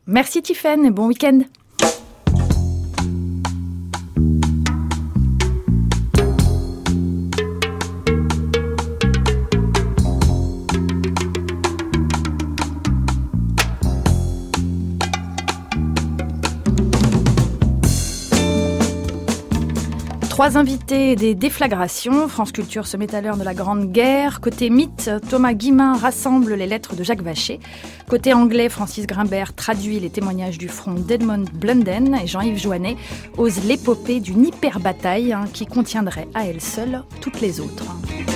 Merci Tiffaine et bon week-end. Trois invités et des déflagrations. France Culture se met à l'heure de la Grande Guerre. Côté mythe, Thomas Guillemin rassemble les lettres de Jacques Vacher. Côté anglais, Francis Grimbert traduit les témoignages du front d'Edmund Blunden. Et Jean-Yves Joannet ose l'épopée d'une hyper-bataille qui contiendrait à elle seule toutes les autres.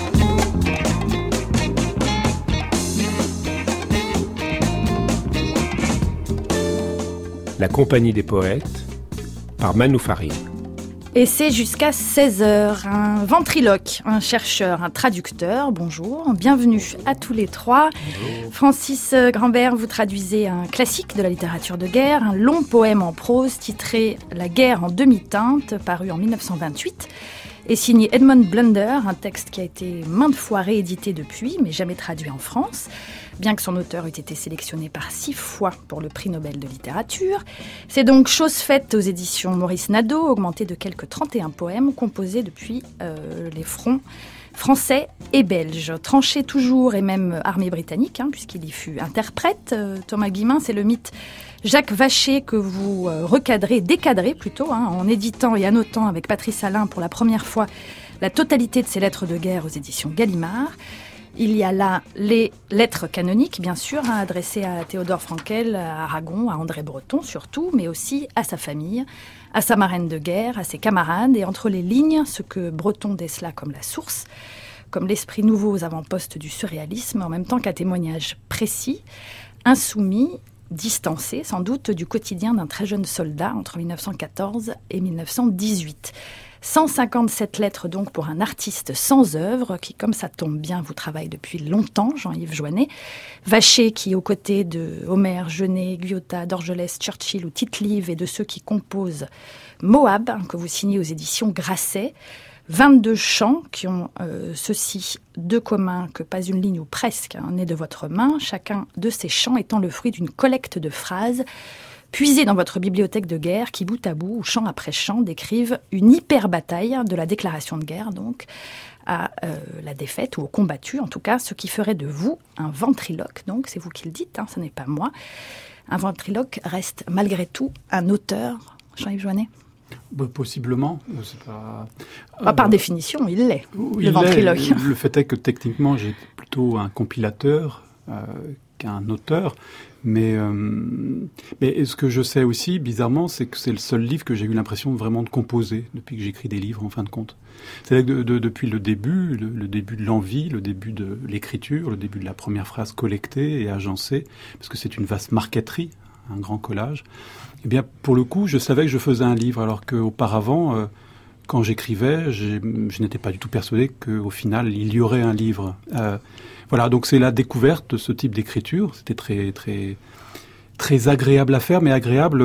La Compagnie des Poètes, par Manou Farid. Et c'est jusqu'à 16h, un ventriloque, un chercheur, un traducteur, bonjour, bienvenue à tous les trois. Bonjour. Francis Grimbert, vous traduisez un classique de la littérature de guerre, un long poème en prose titré « La guerre en demi-teinte », paru en 1928, et signé Edmund Blunden, un texte qui a été maintes fois réédité depuis, mais jamais traduit en France. Bien que son auteur ait été sélectionné par 6 fois pour le prix Nobel de littérature. C'est donc chose faite aux éditions Maurice Nadeau, augmenté de quelques 31 poèmes composés depuis les fronts français et belges. Tranché toujours et même armée britannique, puisqu'il y fut interprète. Thomas Guillemin, c'est le mythe Jacques Vacher que vous décadrez plutôt, en éditant et annotant avec Patrice Allain pour la première fois la totalité de ses lettres de guerre aux éditions Gallimard. Il y a là les lettres canoniques, bien sûr, adressées à Théodore Frankel, à Aragon, à André Breton surtout, mais aussi à sa famille, à sa marraine de guerre, à ses camarades, et entre les lignes, ce que Breton décela comme la source, comme l'esprit nouveau aux avant-postes du surréalisme, en même temps qu'un témoignage précis, insoumis, distancé, sans doute, du quotidien d'un très jeune soldat entre 1914 et 1918. 157 lettres donc pour un artiste sans œuvre qui, comme ça tombe bien, vous travaille depuis longtemps, Jean-Yves Joannet. Vacher qui, aux côtés de Homer, Genet, Guyotat, Dorgelès, Churchill ou Tite-Live et de ceux qui composent Moab, que vous signez aux éditions Grasset. 22 chants qui ont ceci de commun que pas une ligne ou presque née de votre main, chacun de ces chants étant le fruit d'une collecte de phrases puisés dans votre bibliothèque de guerre qui, bout à bout, ou chant après chant, décrivent une hyper-bataille de la déclaration de guerre, donc, à la défaite ou au combattu, en tout cas, ce qui ferait de vous un ventriloque. Donc, c'est vous qui le dites, ce n'est pas moi. Un ventriloque reste malgré tout un auteur, Jean-Yves Joannet. Possiblement, c'est pas... par définition, il l'est, le ventriloque. Le fait est que techniquement, j'ai plutôt un compilateur qu'un auteur. Mais ce que je sais aussi, bizarrement, c'est que c'est le seul livre que j'ai eu l'impression vraiment de composer depuis que j'écris des livres, en fin de compte. C'est-à-dire que depuis le début de l'envie, le début de l'écriture, le début de la première phrase collectée et agencée, parce que c'est une vaste marqueterie, un grand collage, eh bien, pour le coup, je savais que je faisais un livre, alors qu'auparavant, quand j'écrivais, je n'étais pas du tout persuadé qu'au final, il y aurait un livre. Voilà, donc c'est la découverte de ce type d'écriture. C'était très, très, très agréable à faire, mais agréable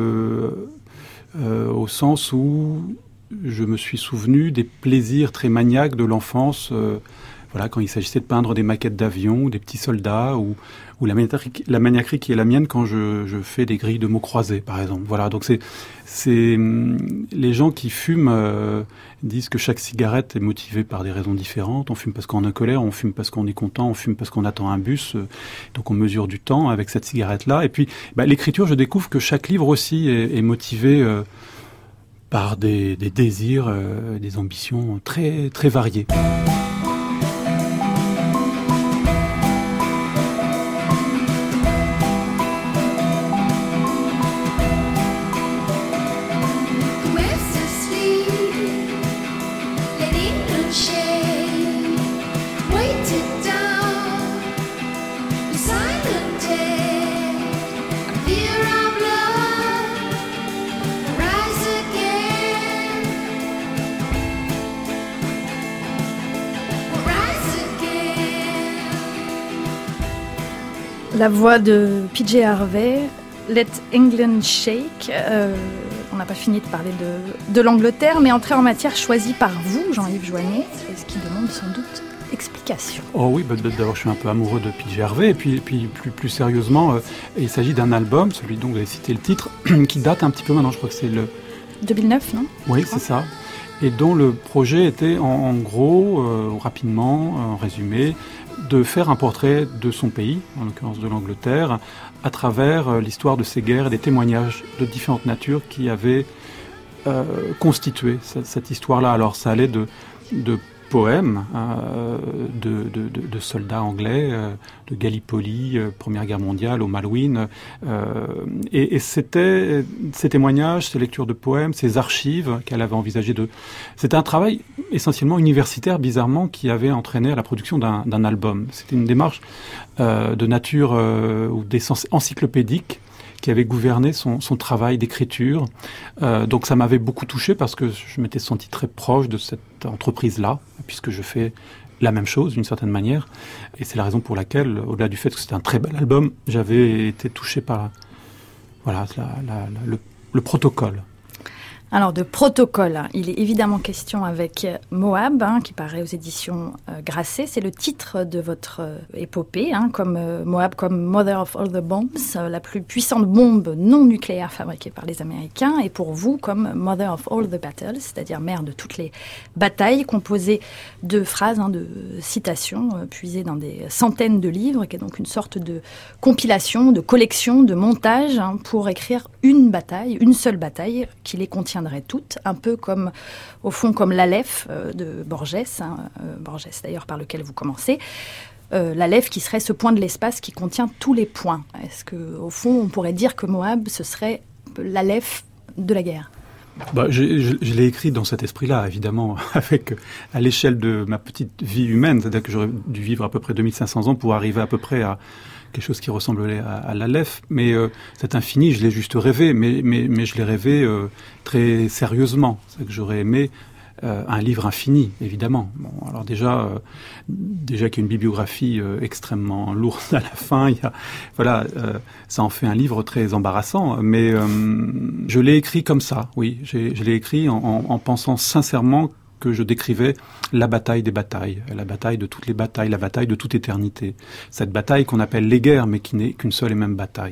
au sens où je me suis souvenu des plaisirs très maniaques de l'enfance. Voilà, quand il s'agissait de peindre des maquettes d'avions, ou des petits soldats, ou la maniaquerie qui est la mienne quand je fais des grilles de mots croisés, par exemple. Voilà, donc c'est les gens qui fument disent que chaque cigarette est motivée par des raisons différentes. On fume parce qu'on est en colère, on fume parce qu'on est content, on fume parce qu'on attend un bus. Donc on mesure du temps avec cette cigarette-là. Et puis l'écriture, je découvre que chaque livre aussi est motivé par des désirs, des ambitions très, très variées. La voix de PJ Harvey, Let England Shake. On n'a pas fini de parler de l'Angleterre, mais entrer en matière choisie par vous, Jean-Yves Joannet, ce qui demande sans doute explication. Oh oui, d'abord je suis un peu amoureux de PJ Harvey, et puis plus sérieusement, il s'agit d'un album, celui dont vous avez cité le titre, qui date un petit peu maintenant, je crois que c'est le... 2009, non ? Oui, c'est ça. Et dont le projet était en gros, rapidement, en résumé, de faire un portrait de son pays, en l'occurrence de l'Angleterre, à travers l'histoire de ces guerres et des témoignages de différentes natures qui avaient constitué cette histoire-là. Alors ça allait de poèmes de soldats anglais, de Gallipoli, Première Guerre mondiale, au Malouine, et c'était ces témoignages, ces lectures de poèmes, ces archives qu'elle avait envisagé de... C'était un travail essentiellement universitaire, bizarrement, qui avait entraîné à la production d'un album. C'était une démarche de nature ou d'essence encyclopédique qui avait gouverné son travail d'écriture. Donc ça m'avait beaucoup touché parce que je m'étais senti très proche de cette entreprise-là, puisque je fais la même chose d'une certaine manière. Et c'est la raison pour laquelle, au-delà du fait que c'était un très bel album, j'avais été touché par le protocole. Alors, de protocole, il est évidemment question avec Moab, qui paraît aux éditions Grasset. C'est le titre de votre épopée, comme Moab, comme Mother of All the Bombs, la plus puissante bombe non nucléaire fabriquée par les Américains, et pour vous, comme Mother of All the Battles, c'est-à-dire mère de toutes les batailles, composée de phrases, de citations puisées dans des centaines de livres, qui est donc une sorte de compilation, de collection, de montage, pour écrire une bataille, une seule bataille, qui les contient toutes, un peu comme, au fond, comme l'Aleph de Borges, Borges d'ailleurs par lequel vous commencez, l'Aleph qui serait ce point de l'espace qui contient tous les points. Est-ce qu'au fond, on pourrait dire que Moab, ce serait l'Aleph de la guerre ? Je l'ai écrit dans cet esprit-là, évidemment, avec à l'échelle de ma petite vie humaine, c'est-à-dire que j'aurais dû vivre à peu près 2500 ans pour arriver à peu près à quelque chose qui ressemblerait à l'Aleph, mais cet infini, je l'ai juste rêvé, mais je l'ai rêvé très sérieusement. C'est que j'aurais aimé un livre infini, évidemment. Bon, alors déjà qu'il y a une bibliographie extrêmement lourde à la fin, ça en fait un livre très embarrassant, mais je l'ai écrit comme ça, oui. Je l'ai écrit en pensant sincèrement que je décrivais la bataille des batailles, la bataille de toutes les batailles, la bataille de toute éternité. Cette bataille qu'on appelle les guerres, mais qui n'est qu'une seule et même bataille.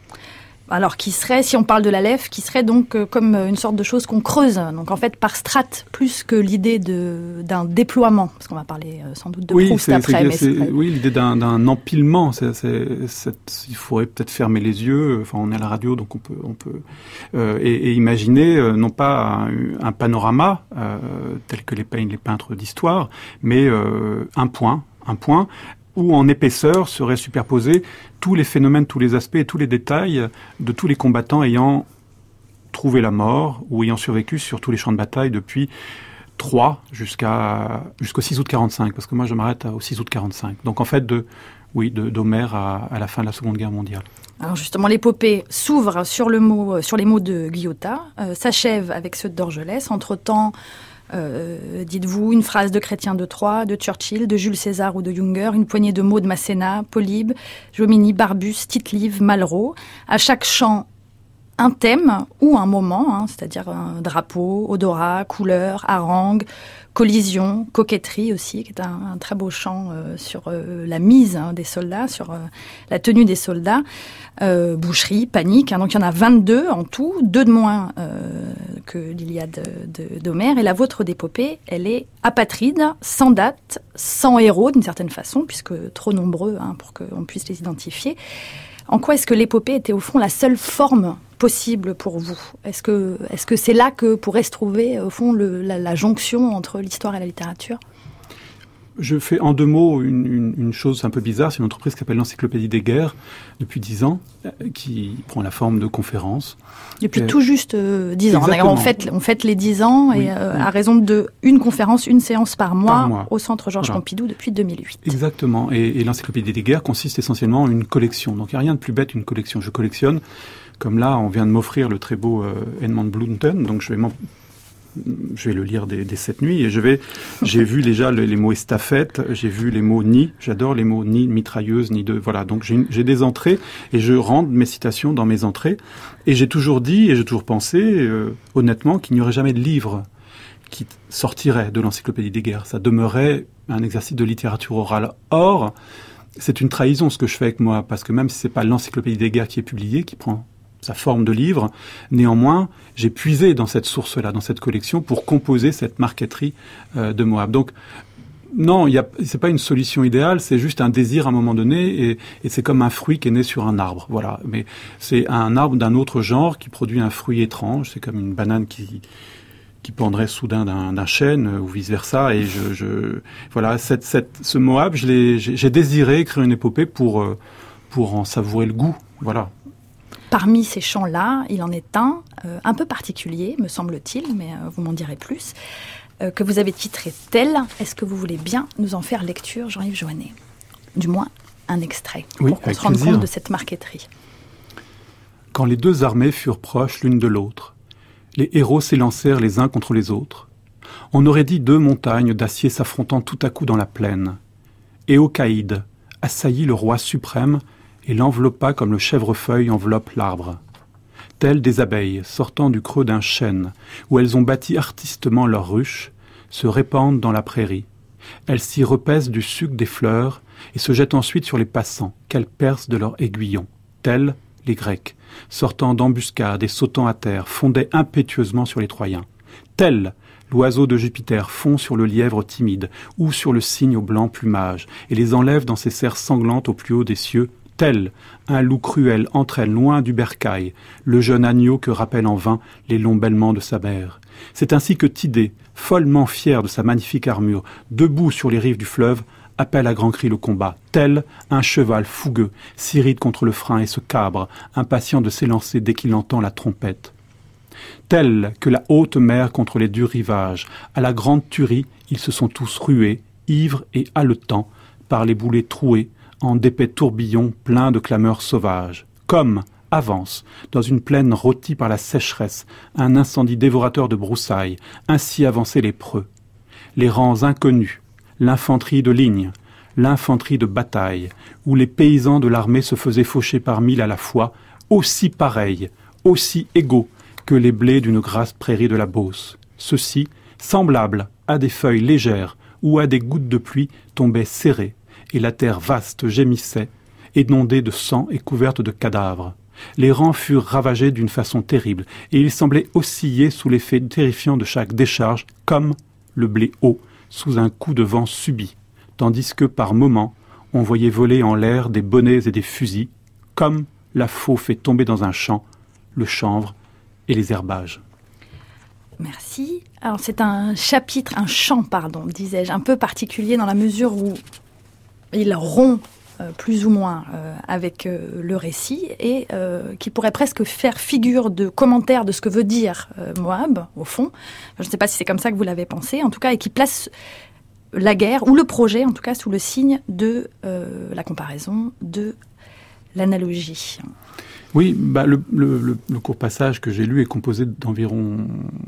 Alors, qui serait, si on parle de l'Aleph, qui serait donc comme une sorte de chose qu'on creuse, donc en fait par strate, plus que l'idée d'un déploiement, parce qu'on va parler sans doute de Proust après. Oui, l'idée d'un empilement. Il faudrait peut-être fermer les yeux. Enfin, on est à la radio, donc on peut et imaginer non pas un panorama tel que les peintres d'histoire, mais un point où en épaisseur seraient superposés tous les phénomènes, tous les aspects et tous les détails de tous les combattants ayant trouvé la mort ou ayant survécu sur tous les champs de bataille depuis 3 jusqu'au 6 août 45, parce que moi je m'arrête au 6 août 45. Donc en fait d'Homère à la fin de la Seconde Guerre mondiale. Alors justement, l'épopée s'ouvre sur les mots de Guyotat, s'achève avec ceux de Dorgelès. Entre-temps, dites-vous, une phrase de Chrétien de Troyes, de Churchill, de Jules César ou de Junger, une poignée de mots de Masséna, Polybe, Jomini, Barbus, Tite-Live, Malraux. À chaque chant, un thème ou un moment, c'est-à-dire un drapeau, odorat, couleur, harangue, collision, coquetterie aussi, qui est un très beau chant sur la mise des soldats, sur la tenue des soldats, boucherie, panique. Donc il y en a 22 en tout, 2 de moins que l'Iliade d'Homère. Et la vôtre d'épopée, elle est apatride, sans date, sans héros d'une certaine façon, puisque trop nombreux pour qu'on puisse les identifier. En quoi est-ce que l'épopée était au fond la seule forme possible pour vous ? Est-ce que c'est là que pourrait se trouver au fond la jonction entre l'histoire et la littérature ? Je fais en 2 mots une chose un peu bizarre. C'est une entreprise qui s'appelle l'Encyclopédie des guerres depuis 10 ans, qui prend la forme de conférences. Depuis tout juste 10 ans. Exactement. On fête les 10 ans et à raison de une conférence, une séance par mois. Au Centre Georges Pompidou depuis 2008. Exactement. Et l'Encyclopédie des guerres consiste essentiellement en une collection. Donc il n'y a rien de plus bête qu'une collection. Je collectionne, comme là on vient de m'offrir le très beau Edmond Blunden, donc je vais le lire des 7 nuits et j'ai vu déjà les mots estafette, j'ai vu les mots nid, j'adore les mots nid, mitrailleuse, nid de, voilà. Donc j'ai des entrées et je rentre mes citations dans mes entrées et j'ai toujours dit et j'ai toujours pensé, honnêtement, qu'il n'y aurait jamais de livre qui sortirait de l'Encyclopédie des guerres. Ça demeurait un exercice de littérature orale. Or, c'est une trahison ce que je fais avec moi, parce que même si c'est pas l'Encyclopédie des guerres qui est publiée, qui prend sa forme de livre, néanmoins, j'ai puisé dans cette source-là, dans cette collection, pour composer cette marqueterie de Moab. Donc, non, c'est pas une solution idéale, c'est juste un désir à un moment donné, et c'est comme un fruit qui est né sur un arbre, voilà. Mais c'est un arbre d'un autre genre qui produit un fruit étrange, c'est comme une banane qui pendrait soudain d'un chêne, ou vice-versa, et voilà, ce Moab, j'ai désiré écrire une épopée pour en savourer le goût, voilà. Parmi ces chants-là, il en est un peu particulier, me semble-t-il, mais vous m'en direz plus, que vous avez titré Tel. Est-ce que vous voulez bien nous en faire lecture, Jean-Yves Joannet ? Du moins, un extrait, oui, pour qu'on se rende compte de cette marqueterie. Quand les deux armées furent proches l'une de l'autre, les héros s'élancèrent les uns contre les autres. On aurait dit deux montagnes d'acier s'affrontant tout à coup dans la plaine. Éocaïde assaillit le roi suprême et l'enveloppa comme le chèvrefeuille enveloppe l'arbre. Telles des abeilles sortant du creux d'un chêne, où elles ont bâti artistement leur ruche, se répandent dans la prairie. Elles s'y repaissent du suc des fleurs et se jettent ensuite sur les passants, qu'elles percent de leurs aiguillons. Tels les Grecs, sortant d'embuscades et sautant à terre, fondaient impétueusement sur les Troyens. Tel l'oiseau de Jupiter fond sur le lièvre timide ou sur le cygne au blanc plumage et les enlève dans ses serres sanglantes au plus haut des cieux. Tel un loup cruel entraîne loin du bercail le jeune agneau que rappellent en vain les longs bêlements de sa mère. C'est ainsi que Tidée, follement fier de sa magnifique armure, debout sur les rives du fleuve, appelle à grands cris le combat. Tel un cheval fougueux s'irrite contre le frein et se cabre, impatient de s'élancer dès qu'il entend la trompette. Tel que la haute mer contre les durs rivages, à la grande tuerie, ils se sont tous rués, ivres et haletants, par les boulets troués, en d'épais tourbillons pleins de clameurs sauvages. Comme avance, dans une plaine rôtie par la sécheresse, un incendie dévorateur de broussailles, ainsi avançaient les preux. Les rangs inconnus, l'infanterie de ligne, l'infanterie de bataille, où les paysans de l'armée se faisaient faucher par mille à la fois, aussi pareils, aussi égaux que les blés d'une grasse prairie de la Beauce. Ceux-ci, semblables à des feuilles légères ou à des gouttes de pluie, tombaient serrés, et la terre vaste gémissait, inondée de sang et couverte de cadavres. Les rangs furent ravagés d'une façon terrible, et ils semblaient osciller sous l'effet terrifiant de chaque décharge, comme le blé haut, sous un coup de vent subit, tandis que, par moments, on voyait voler en l'air des bonnets et des fusils, comme la faux fait tomber dans un champ, le chanvre et les herbages. Merci. Alors c'est un chant, disais-je, un peu particulier dans la mesure où il rompt plus ou moins avec le récit et qui pourrait presque faire figure de commentaire de ce que veut dire Moab, au fond. Je ne sais pas si c'est comme ça que vous l'avez pensé, en tout cas, et qui place la guerre, ou le projet, en tout cas, sous le signe de la comparaison, de l'analogie. Oui, le court passage que j'ai lu est composé d'environ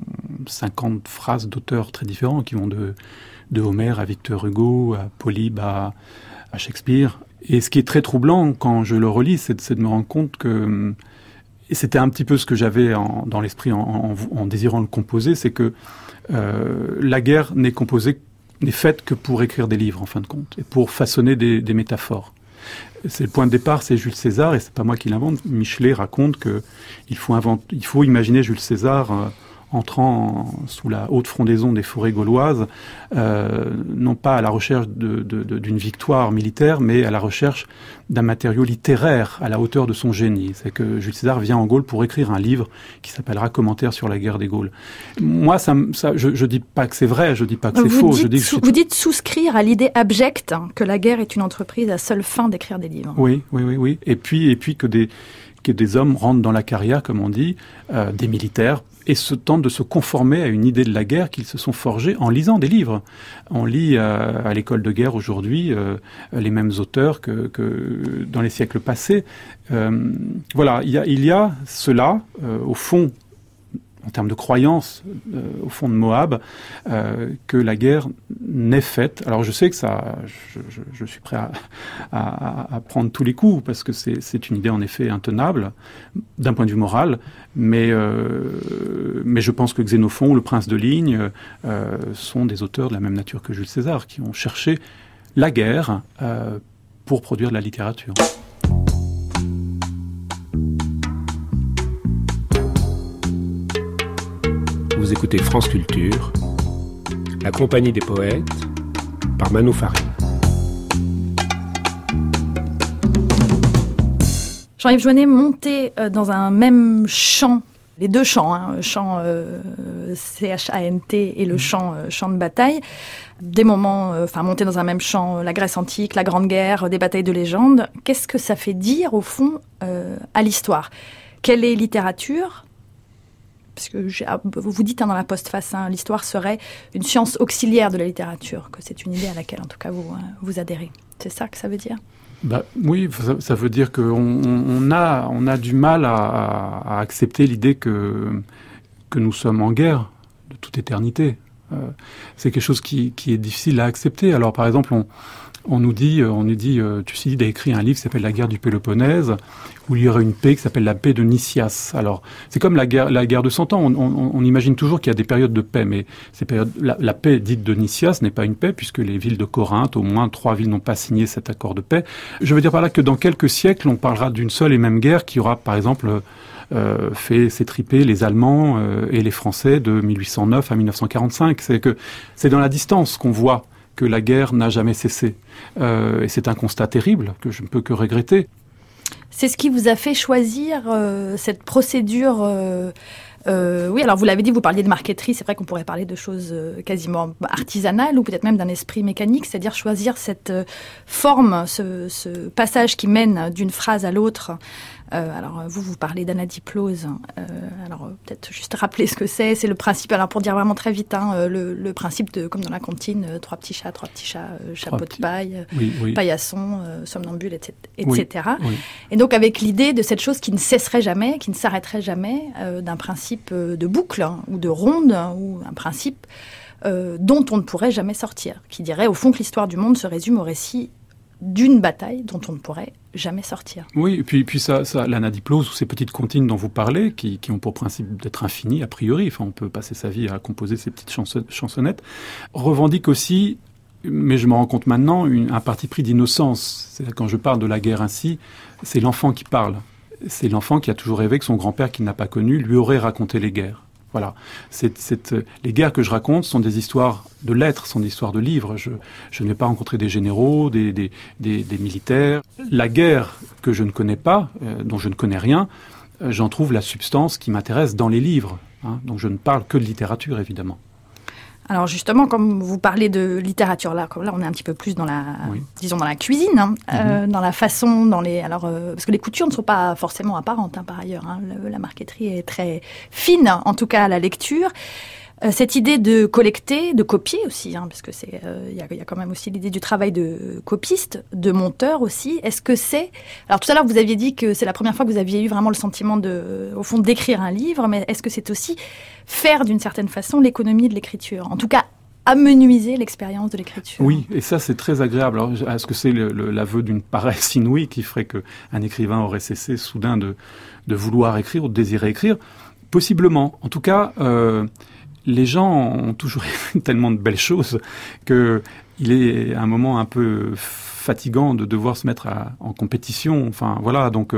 50 phrases d'auteurs très différents, qui vont de Homère à Victor Hugo, à Polybe, à Shakespeare. Et ce qui est très troublant quand je le relis, c'est de me rendre compte que, et c'était un petit peu ce que j'avais dans l'esprit en désirant le composer, c'est que la guerre n'est faite que pour écrire des livres, en fin de compte, et pour façonner des métaphores. C'est le point de départ, c'est Jules César, et c'est pas moi qui l'invente. Michelet raconte que il faut imaginer Jules César entrant sous la haute frondaison des forêts gauloises, non pas à la recherche d'une victoire militaire, mais à la recherche d'un matériau littéraire à la hauteur de son génie. C'est que Jules César vient en Gaule pour écrire un livre qui s'appellera Commentaires sur la guerre des Gaules. Moi, je dis pas que c'est vrai, je dis pas que c'est faux. Vous dites souscrire à l'idée abjecte que la guerre est une entreprise à seule fin d'écrire des livres. Oui. Et puis que des hommes rentrent dans la carrière, comme on dit, des militaires, et se tentent de se conformer à une idée de la guerre qu'ils se sont forgés en lisant des livres. On lit à l'école de guerre aujourd'hui les mêmes auteurs que dans les siècles passés. Voilà, il y a cela, au fond, en termes de croyance, au fond de Moab, que la guerre n'est faite. Alors je sais que ça, je suis prêt à prendre tous les coups, parce que c'est une idée en effet intenable, d'un point de vue moral, mais je pense que Xénophon ou le prince de Ligne sont des auteurs de la même nature que Jules César, qui ont cherché la guerre pour produire de la littérature. Vous écoutez France Culture, la compagnie des poètes, par Manu Farine. Jean-Yves Joannet, monter dans un même chant, les deux chants, le chant CHANT et le chant de bataille, des moments, monter dans un même chant, la Grèce antique, la Grande Guerre, des batailles de légende, qu'est-ce que ça fait dire au fond à l'histoire ? Quelle est littérature ? Parce que vous dites dans la postface, l'histoire serait une science auxiliaire de la littérature, que c'est une idée à laquelle en tout cas vous adhérez. C'est ça que ça veut dire ? Oui, ça veut dire qu'on a du mal à accepter l'idée que nous sommes en guerre de toute éternité. C'est quelque chose qui est difficile à accepter. Alors par exemple, on nous dit, Thucydide a écrit un livre qui s'appelle La guerre du Péloponnèse, où il y aurait une paix qui s'appelle la paix de Nicias. Alors, c'est comme la guerre de 100 ans. On imagine toujours qu'il y a des périodes de paix, mais ces périodes, la paix dite de Nicias n'est pas une paix, puisque les villes de Corinthe, au moins 3 villes n'ont pas signé cet accord de paix. Je veux dire par là que dans quelques siècles, on parlera d'une seule et même guerre qui aura, par exemple, fait s'étriper les Allemands et les Français de 1809 à 1945. C'est dans la distance qu'on voit que la guerre n'a jamais cessé. Et c'est un constat terrible que je ne peux que regretter. C'est ce qui vous a fait choisir cette procédure oui, alors vous l'avez dit, vous parliez de marqueterie, c'est vrai qu'on pourrait parler de choses quasiment artisanales ou peut-être même d'un esprit mécanique, c'est-à-dire choisir cette forme, ce passage qui mène d'une phrase à l'autre. Alors vous parlez d'anadiplose, alors peut-être juste rappeler ce que c'est le principe, alors pour dire vraiment très vite, le principe de, comme dans la comptine, 3 petits chats, chapeau de paille, oui. Paillasson, somnambule, etc. Oui. Et donc avec l'idée de cette chose qui ne cesserait jamais, qui ne s'arrêterait jamais, d'un principe de boucle ou de ronde, ou un principe dont on ne pourrait jamais sortir, qui dirait au fond que l'histoire du monde se résume au récit d'une bataille dont on ne pourrait jamais sortir. Oui, et puis ça, l'anadiplose ou ces petites comptines dont vous parlez, qui ont pour principe d'être infinies a priori, enfin on peut passer sa vie à composer ces petites chansonnettes, revendique aussi, mais je me rends compte maintenant, un parti pris d'innocence. C'est-à-dire quand je parle de la guerre ainsi, c'est l'enfant qui parle. C'est l'enfant qui a toujours rêvé que son grand-père qu'il n'a pas connu lui aurait raconté les guerres. Voilà. Les guerres que je raconte sont des histoires de lettres, sont des histoires de livres. Je ne vais pas rencontrer des généraux, des militaires. La guerre que je ne connais pas, dont je ne connais rien, j'en trouve la substance qui m'intéresse dans les livres. Donc je ne parle que de littérature, évidemment. Alors justement, comme vous parlez de littérature, là on est un petit peu plus dans disons dans la cuisine, dans la façon, parce que les coutures ne sont pas forcément apparentes par ailleurs. La marqueterie est très fine, en tout cas à la lecture. Cette idée de collecter, de copier aussi, parce que il y a quand même aussi l'idée du travail de copiste, de monteur aussi. Est-ce que c'est... Alors tout à l'heure, vous aviez dit que c'est la première fois que vous aviez eu vraiment le sentiment au fond, d'écrire un livre, mais est-ce que c'est aussi faire d'une certaine façon l'économie de l'écriture ? En tout cas, amenuiser l'expérience de l'écriture. Oui, et ça c'est très agréable. Alors, est-ce que c'est l'aveu d'une paresse inouïe qui ferait qu'un écrivain aurait cessé soudain de vouloir écrire ou de désirer écrire ? Possiblement. En tout cas... les gens ont toujours tellement de belles choses qu'il est à un moment un peu fatigant de devoir se mettre en compétition. Enfin, voilà, donc...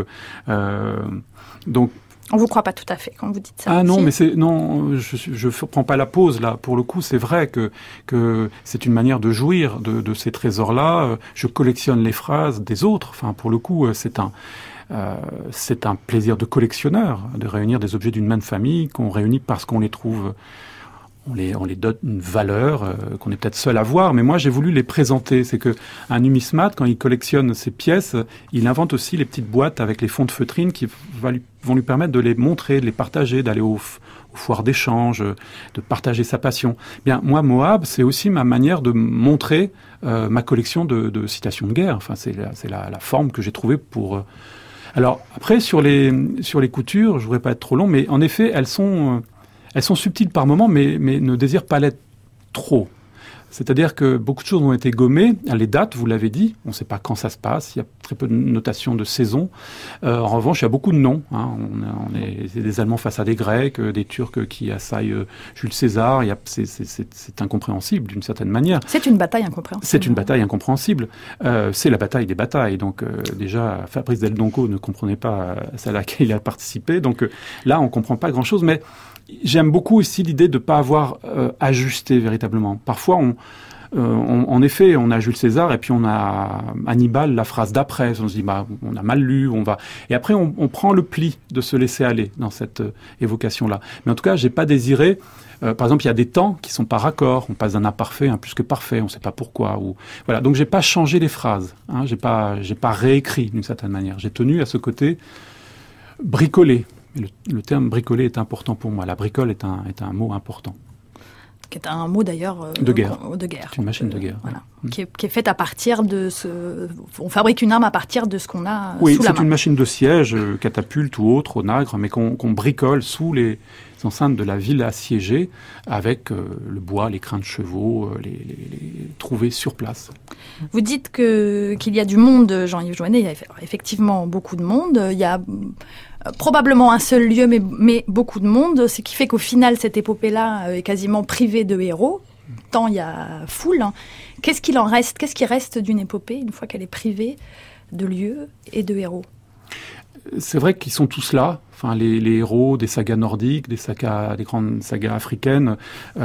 On vous croit pas tout à fait quand vous dites ça. Ah non, mais je prends pas la pause là. Pour le coup, c'est vrai que c'est une manière de jouir de ces trésors-là. Je collectionne les phrases des autres. Enfin, pour le coup, c'est un plaisir de collectionneur de réunir des objets d'une même famille qu'on réunit parce qu'on les trouve, on les donne une valeur qu'on est peut-être seul à voir, mais moi j'ai voulu les présenter. C'est que un numismate, quand il collectionne ses pièces, il invente aussi les petites boîtes avec les fonds de feutrine qui vont lui permettre de les montrer, de les partager, d'aller aux foires d'échange, de partager sa passion. Bien, moi, Moab, c'est aussi ma manière de montrer ma collection de citations de guerre. Enfin, c'est la forme que j'ai trouvée pour... Alors, après, sur les coutures, je voudrais pas être trop long, mais en effet, elles sont Elles sont subtiles par moments, mais ne désirent pas l'être trop. C'est-à-dire que beaucoup de choses ont été gommées. Les dates, vous l'avez dit, on ne sait pas quand ça se passe. Il y a très peu de notation de saison. En revanche, il y a beaucoup de noms. C'est des Allemands face à des Grecs, des Turcs qui assaillent Jules César. C'est incompréhensible d'une certaine manière. C'est une bataille incompréhensible. C'est une bataille incompréhensible. C'est la bataille des batailles. Donc déjà, Fabrice Del Donco ne comprenait pas celle à laquelle il a participé. Donc là, on ne comprend pas grand-chose. Mais j'aime beaucoup aussi l'idée de ne pas avoir ajusté véritablement. Parfois, en effet, on a Jules César et puis on a Hannibal, la phrase d'après. On se dit, on a mal lu, on va... Et après, on prend le pli de se laisser aller dans cette évocation-là. Mais en tout cas, j'ai pas désiré... par exemple, il y a des temps qui sont pas raccords. On passe d'un imparfait à un plus que parfait. On ne sait pas pourquoi. Voilà. Donc, j'ai pas changé les phrases. J'ai pas réécrit d'une certaine manière. J'ai tenu à ce côté bricolé. Le terme bricoler est important pour moi. La bricole est un mot important. Qui est un mot d'ailleurs de guerre. C'est une machine de guerre. Voilà. Qui est faite à partir de on fabrique une arme à partir de ce qu'on a sous la main. Oui, c'est une machine de siège, catapulte ou autre, onagre, mais qu'on bricole sous les enceintes de la ville assiégée avec le bois, les crins de chevaux, les trouvés sur place. Vous dites qu'il y a du monde, Jean-Yves Joannet, il y a effectivement beaucoup de monde. Il y a probablement un seul lieu, mais beaucoup de monde, ce qui fait qu'au final, cette épopée-là est quasiment privée de héros, tant il y a foule. Qu'est-ce qu'il en reste ? Qu'est-ce qui reste d'une épopée, une fois qu'elle est privée de lieux et de héros ? C'est vrai qu'ils sont tous là. Enfin, les héros des sagas nordiques, des grandes sagas africaines,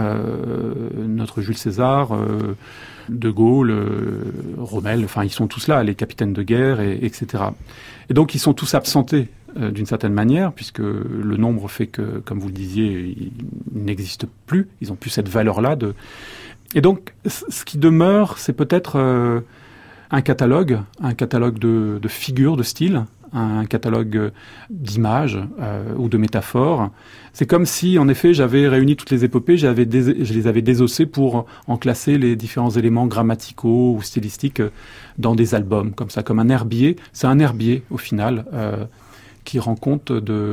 notre Jules César, De Gaulle, Rommel, enfin, ils sont tous là, les capitaines de guerre, etc. Et donc, ils sont tous absentés d'une certaine manière, puisque le nombre fait que, comme vous le disiez, ils n'existent plus. Ils n'ont plus cette valeur-là. Et donc, ce qui demeure, c'est peut-être un catalogue de figures, de styles, un catalogue d'images ou de métaphores. C'est comme si, en effet, j'avais réuni toutes les épopées, je les avais désossées pour en classer les différents éléments grammaticaux ou stylistiques dans des albums, comme ça, comme un herbier. C'est un herbier, au final, qui rend compte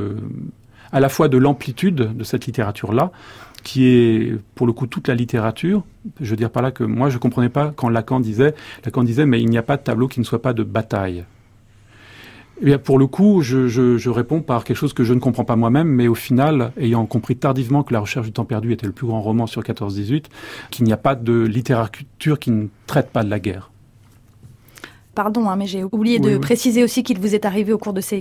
à la fois de l'amplitude de cette littérature-là, qui est, pour le coup, toute la littérature. Je veux dire par là que moi, je ne comprenais pas quand Lacan disait, mais il n'y a pas de tableau qui ne soit pas de bataille. Eh bien, pour le coup, je réponds par quelque chose que je ne comprends pas moi-même, mais au final, ayant compris tardivement que La Recherche du temps perdu était le plus grand roman sur 14-18, qu'il n'y a pas de littérature qui ne traite pas de la guerre. Pardon, mais j'ai oublié de préciser aussi qu'il vous est arrivé au cours de ces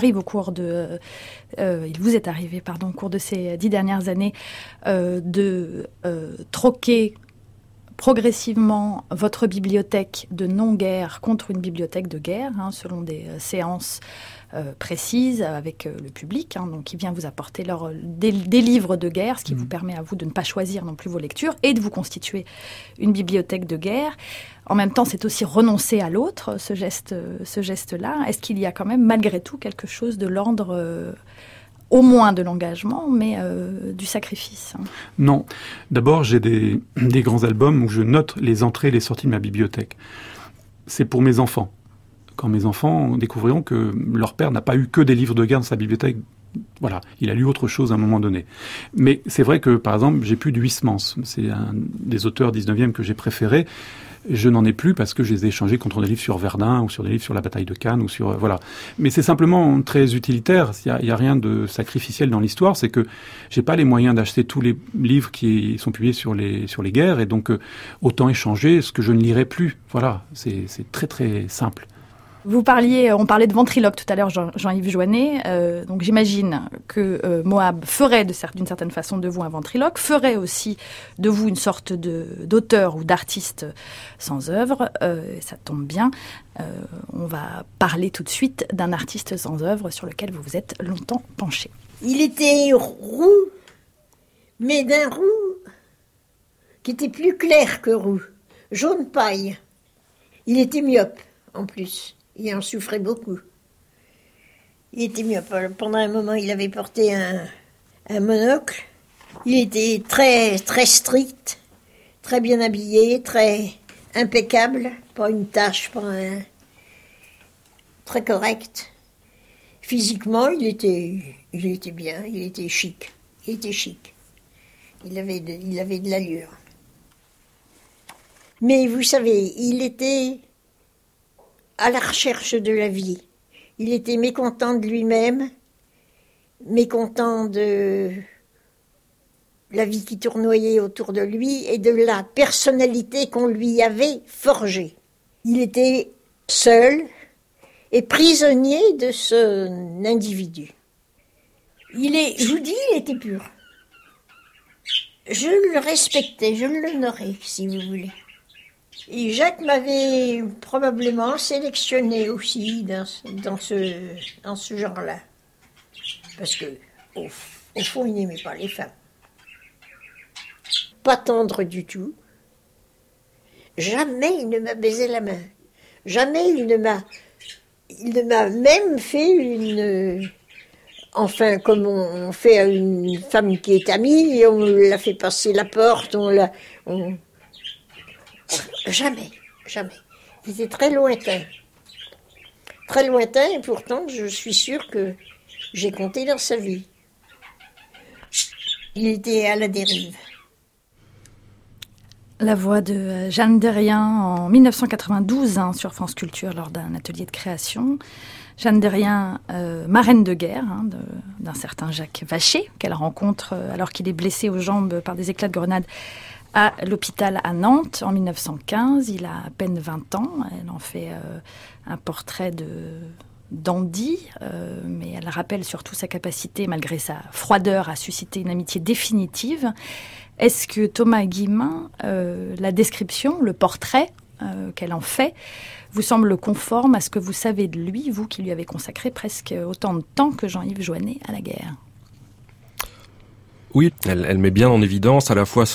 10 dernières années de troquer progressivement votre bibliothèque de non-guerre contre une bibliothèque de guerre, selon des séances précises avec le public, donc qui vient vous apporter des livres de guerre, ce qui vous permet à vous de ne pas choisir non plus vos lectures et de vous constituer une bibliothèque de guerre. En même temps, c'est aussi renoncer à l'autre, ce geste-là. Est-ce qu'il y a quand même, malgré tout, quelque chose de l'ordre, au moins de l'engagement, mais du sacrifice ? Non. D'abord, j'ai des grands albums où je note les entrées et les sorties de ma bibliothèque. C'est pour mes enfants. Quand mes enfants découvriront que leur père n'a pas eu que des livres de guerre dans sa bibliothèque, voilà, il a lu autre chose à un moment donné. Mais c'est vrai que, par exemple, j'ai plus de Huysmans. C'est un des auteurs 19e que j'ai préféré. Je n'en ai plus parce que je les ai échangés contre des livres sur Verdun ou sur des livres sur la bataille de Cannes ou sur voilà. Mais c'est simplement très utilitaire. Il y a rien de sacrificiel dans l'histoire. C'est que j'ai pas les moyens d'acheter tous les livres qui sont publiés sur les guerres et donc autant échanger ce que je ne lirai plus. Voilà, c'est très très simple. On parlait de ventriloque tout à l'heure, Jean-Yves Joannet. Donc j'imagine que Moab ferait d'une certaine façon de vous un ventriloque, ferait aussi de vous une sorte d'auteur ou d'artiste sans œuvre. Ça tombe bien. On va parler tout de suite d'un artiste sans œuvre sur lequel vous vous êtes longtemps penché. Il était roux, mais d'un roux qui était plus clair que roux, jaune paille. Il était myope en plus. Il en souffrait beaucoup. Il était myope. Pendant un moment, il avait porté un monocle. Il était très, très strict, très bien habillé, très impeccable. Pas une tache, très correct. Physiquement, il était bien, il était chic. Il était chic. Il avait de l'allure. Mais vous savez, il était à la recherche de la vie. Il était mécontent de lui-même, mécontent de la vie qui tournoyait autour de lui et de la personnalité qu'on lui avait forgée. Il était seul et prisonnier de son individu. Je vous dis, il était pur. Je le respectais, je l'honorais, si vous voulez. Et Jacques m'avait probablement sélectionné aussi dans ce genre-là. Parce que, au fond, il n'aimait pas les femmes. Pas tendre du tout. Jamais il ne m'a baisé la main. Jamais il ne m'a même fait enfin, comme on fait à une femme qui est amie, et on la fait passer la porte, Jamais. Il était très lointain. Très lointain, et pourtant, je suis sûre que j'ai compté dans sa vie. Il était à la dérive. La voix de Jeanne Derrien en 1992 sur France Culture lors d'un atelier de création. Jeanne Derrien, marraine de guerre d'un certain Jacques Vacher, qu'elle rencontre alors qu'il est blessé aux jambes par des éclats de grenade à l'hôpital à Nantes en 1915. Il a à peine 20 ans. Elle en fait un portrait de dandy, mais elle rappelle surtout sa capacité, malgré sa froideur, à susciter une amitié définitive. Est-ce que Thomas Guillemin, la description, le portrait qu'elle en fait, vous semble conforme à ce que vous savez de lui, vous qui lui avez consacré presque autant de temps que Jean-Yves Joannet à la guerre? Oui, elle met bien en évidence à la fois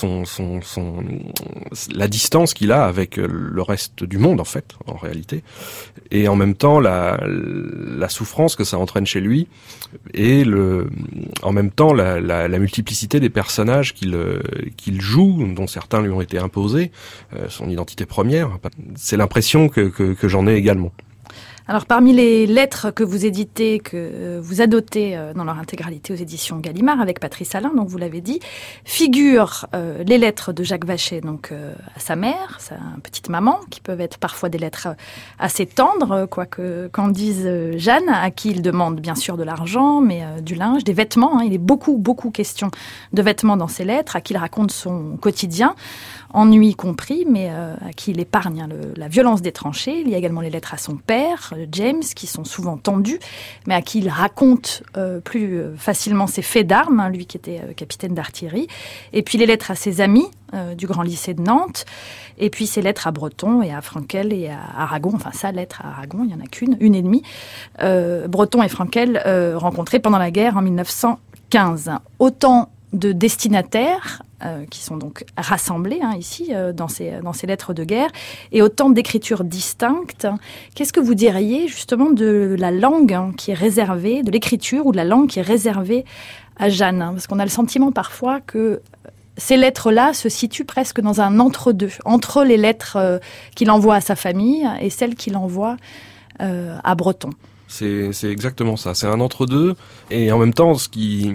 la distance qu'il a avec le reste du monde, en réalité, et en même temps la souffrance que ça entraîne chez lui, et en même temps la multiplicité des personnages qu'il joue, dont certains lui ont été imposés, son identité première. C'est l'impression que j'en ai également. Alors, parmi les lettres que vous éditez, que vous adoptez dans leur intégralité aux éditions Gallimard avec Patrice Allain, donc vous l'avez dit, figurent les lettres de Jacques Vacher, donc à sa mère, sa petite maman, qui peuvent être parfois des lettres assez tendres, qu'en dise Jeanne, à qui il demande bien sûr de l'argent, mais du linge, des vêtements. Il est beaucoup question de vêtements dans ses lettres, à qui il raconte son quotidien, ennui compris, mais à qui il épargne la violence des tranchées. Il y a également les lettres à son père, James, qui sont souvent tendues, mais à qui il raconte plus facilement ses faits d'armes, lui qui était capitaine d'artillerie. Et puis les lettres à ses amis du Grand Lycée de Nantes, et puis ses lettres à Breton et à Frankel et à Aragon, enfin sa lettre à Aragon, il n'y en a une et demie. Breton et Frankel rencontrés pendant la guerre en 1915. Autant de destinataires qui sont donc rassemblés ici dans ces lettres de guerre, et autant d'écritures distinctes. Qu'est-ce que vous diriez justement de la langue qui est réservée, de l'écriture ou de la langue qui est réservée à Jeanne, parce qu'on a le sentiment parfois que ces lettres-là se situent presque dans un entre-deux, entre les lettres qu'il envoie à sa famille et celles qu'il envoie à Breton. C'est exactement ça. C'est un entre-deux, et en même temps, ce qui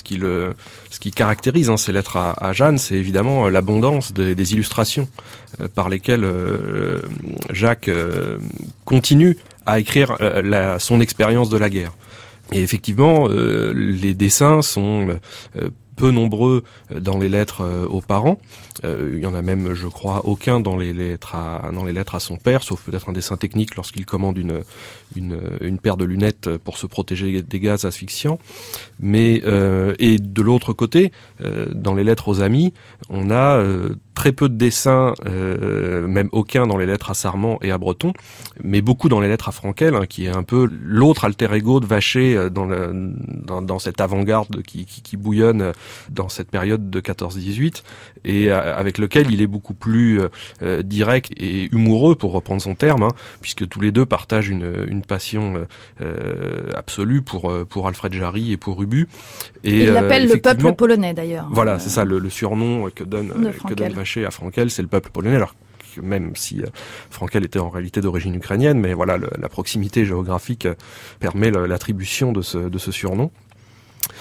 caractérise ces lettres à Jeanne, c'est évidemment l'abondance des illustrations par lesquelles Jacques continue à écrire son expérience de la guerre. Et effectivement, les dessins sont peu nombreux dans les lettres aux parents. Il y en a même, je crois, aucun dans les lettres à son père, sauf peut-être un dessin technique lorsqu'il commande une paire de lunettes pour se protéger des gaz asphyxiants. Mais et de l'autre côté, dans les lettres aux amis, on a très peu de dessins, même aucun dans les lettres à Sarment et à Breton, mais beaucoup dans les lettres à Frankel, qui est un peu l'autre alter ego de Vacher dans cette avant-garde qui bouillonne dans cette période de 14-18, et avec lequel il est beaucoup plus direct et humoureux, pour reprendre son terme, puisque tous les deux partagent une passion absolue pour Alfred Jarry et pour Ubu. Et il l'appelle le peuple polonais d'ailleurs. Voilà, c'est ça le surnom que donne Vacher à Frankel, c'est le peuple polonais. Alors même si Frankel était en réalité d'origine ukrainienne, mais voilà, la proximité géographique permet l'attribution de ce surnom.